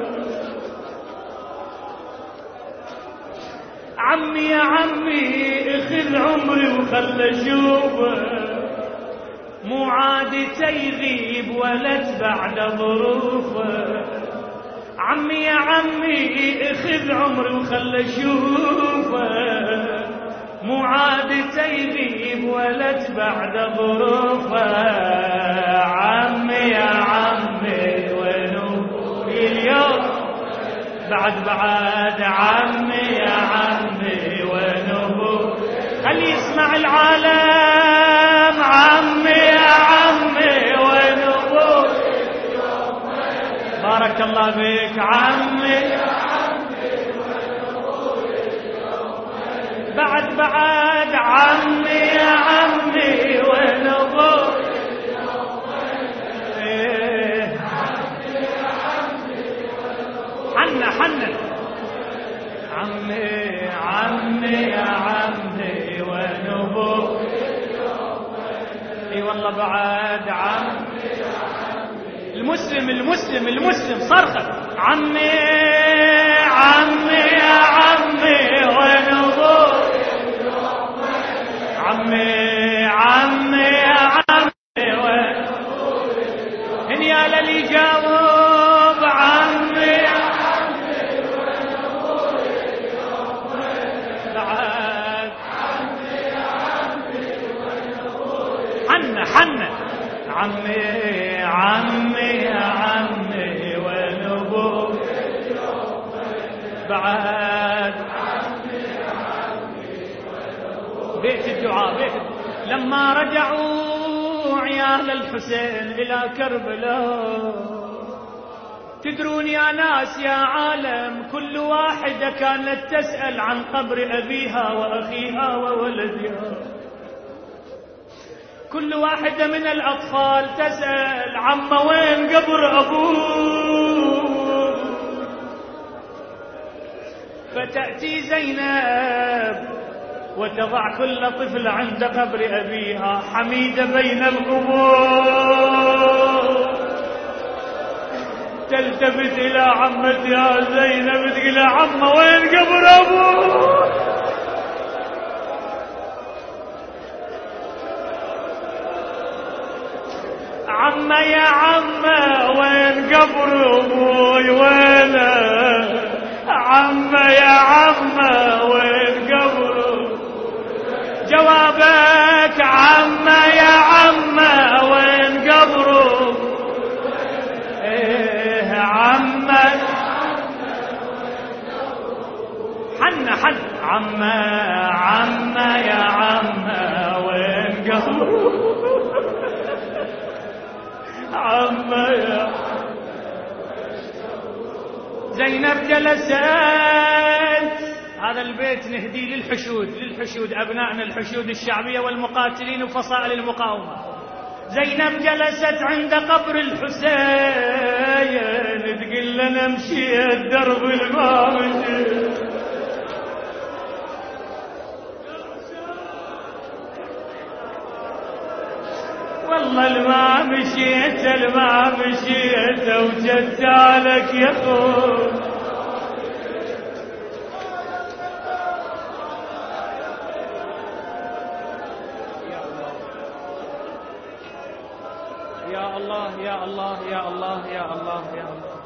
عمي يا عمي اخذ عمري وخلى اشوفه، مو عادته يغيب ولد بعد ظروفه. عمي يا عمي اخذ عمري وخلى اشوفه، مو عادته يغيب ولد بعد ظروفه. عمي يا عمي وين ابوي اليوم؟ بعد بعد عمي يا عمي وين ابوي؟ خلي يسمع العالم. عمي يا عمي وين ابوي؟ بارك الله بك عمي. بعد بعد عمي يا عمي وين ابوي؟ إيه. حنة حنة عمي عمي يا عمي وين ابوي؟ اي والله بعد عمي. المسلم المسلم المسلم صرخة عمي عمي يا عمي وين ابوي؟ عمي عمي يا عمي وين ابوي؟ هني يا للي جاوب. عمي يا عمي وين ابوي؟ بعد عمي يا عمي وين ابوي؟ حنة حنة عمي عمي يا عمي وين ابوي؟ بعد بيت الدعاء بيت. لما رجعوا عيال الحسين الى كربلاء، تدرون يا ناس يا عالم كل واحدة كانت تسأل عن قبر أبيها وأخيها وولدها، كل واحدة من الأطفال تسأل عمّا وين قبر أبوه، فتأتي زينب وتضع كل طفل عند قبر أبيها حميدة بين القبور، تلتفت إلى عمتها زينب تقول عمّا وين قبر أبوه، عمّا يا عمّا وين قبر أبوي وينه، عمّا يا عمّا وين قبر، جوابك عمّا يا عمّا وين قبره، ايه عمّا حن حن عمّا عمّا يا عمّا وين قبره، عمّا يا زينب جلست. هذا البيت نهدي للحشود، للحشود أبنائنا الحشود الشعبية والمقاتلين وفصائل المقاومة. زينب جلست عند قبر الحسين تقول لنا مشيت درب المامش، والله الما مشيت الما مشيت وجدت لك يا خوي، يا الله يا الله يا الله يا الله يا الله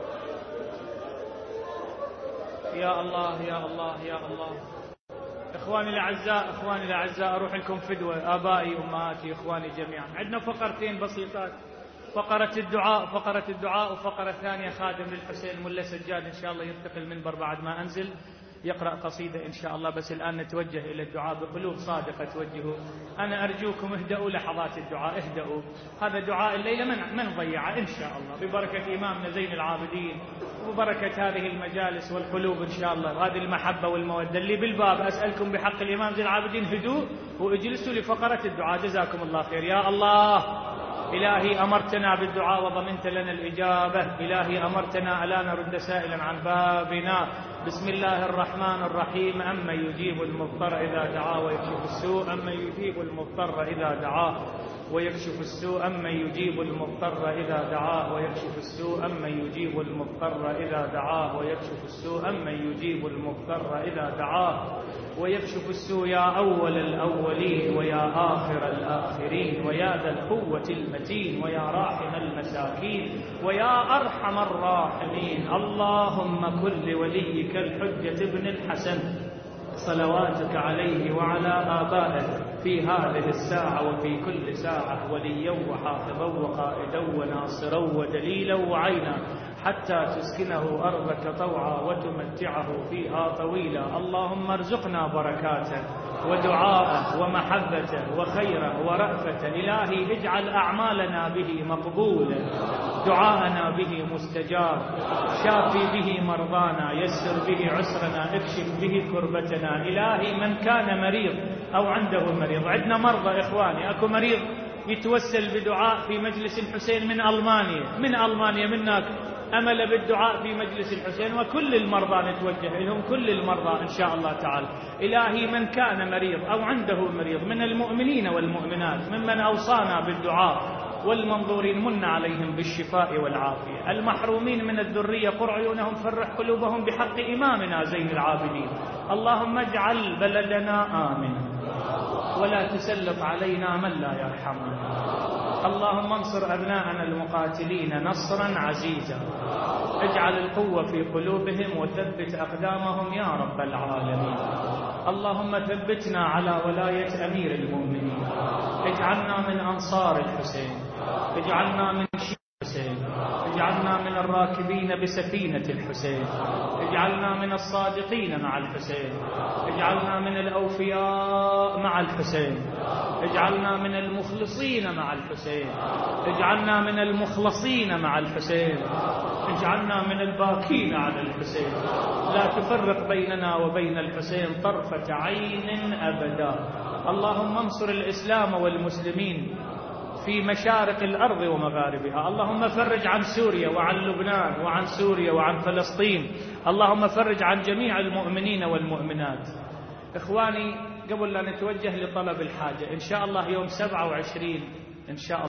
يا الله يا الله يا الله. إخواني الأعزاء إخواني الأعزاء أروح لكم فدوة، آبائي أمهاتي إخواني جميعا. عندنا فقرتين بسيطات، فقرة الدعاء فقرة الدعاء وفقرة ثانية خادم للحسين ملا سجاد إن شاء الله ينتقل المنبر بعد ما أنزل يقرأ قصيدة إن شاء الله. بس الآن نتوجه إلى الدعاء بقلوب صادقة توجهوا. أنا أرجوكم اهدأوا لحظات الدعاء، اهدأوا. هذا دعاء الليلة من من ضيعه إن شاء الله ببركة إمامنا زين العابدين وبركة هذه المجالس والقلوب إن شاء الله، هذه المحبة والمودة اللي بالباب. أسألكم بحق الإمام زين العابدين هدوء واجلسوا لفقرة الدعاء، جزاكم الله خير. يا الله إلهي أمرتنا بالدعاء وضمنت لنا الإجابة، إلهي أمرتنا ألا نرد سائلا عن بابنا. بسم الله الرحمن الرحيم. أما يجيب المضطر إذا دعاه ويكشف السوء، أما يجيب المضطر إذا دعاه ويكشف السوء، أما يجيب المضطر إذا دعاه ويكشف السوء، أما يجيب المضطر إذا دعاه ويكشف السوء، أما يجيب المضطر إذا دعاه ويكشف السوء. يا أول الأولين ويا آخر الآخرين ويا ذا القوة المتين ويا راحم المساكين ويا أرحم الراحمين. اللهم كن لوليك الحجة ابن الحسن صلواتك عليه وعلى آبائه في هذه الساعة وفي كل ساعة وليا وحافظا وقائدا وناصرا ودليلا وعينا، حتى تسكنه أرضك طوعا وتمتعه فيها طويلا. اللهم ارزقنا بركاته ودعاءه ومحبته وخيره ورأفته. إلهي اجعل أعمالنا به مقبولة، دعاءنا به مستجاب، شافي به مرضانا، يسر به عسرنا، اكشف به كربتنا. إلهي من كان مريض أو عنده مريض، عندنا مرضى إخواني، أكو مريض يتوسل بدعاء في مجلس الحسين من ألمانيا، من ألمانيا منك أمل بالدعاء في مجلس الحسين، وكل المرضى نتوجه لهم، كل المرضى إن شاء الله تعالى. إلهي من كان مريض أو عنده مريض من المؤمنين والمؤمنات ممن أوصانا بالدعاء والمنظورين من عليهم بالشفاء والعافية، المحرومين من الذرية قر عيونهم فرح قلوبهم بحق إمامنا زين العابدين. اللهم اجعل بلدنا آمن ولا تسلط علينا من لا يرحمنا. اللهم انصر أبناءنا المقاتلين نصرا عزيزا، اجعل القوة في قلوبهم وثبت أقدامهم يا رب العالمين. اللهم ثبتنا على ولاية أمير المؤمنين، اجعلنا من أنصار الحسين، اجعلنا من شيعة الحسين، اجعلنا من الراكبين بسفينة الحسين، اجعلنا من الصادقين مع الحسين، اجعلنا من الأوفياء مع الحسين، اجعلنا من المخلصين مع الحسين، اجعلنا من المخلصين مع الحسين، اجعلنا من الباكين على الحسين. لا تفرق بيننا وبين الحسين طرفة عين أبدا. اللهم انصر الإسلام والمسلمين في مشارق الأرض ومغاربها. اللهم فرج عن سوريا وعن لبنان وعن سوريا وعن فلسطين. اللهم فرج عن جميع المؤمنين والمؤمنات. إخواني، قبل لا نتوجه لطلب الحاجة، إن شاء الله يوم سبعة وعشرين إن شاء الله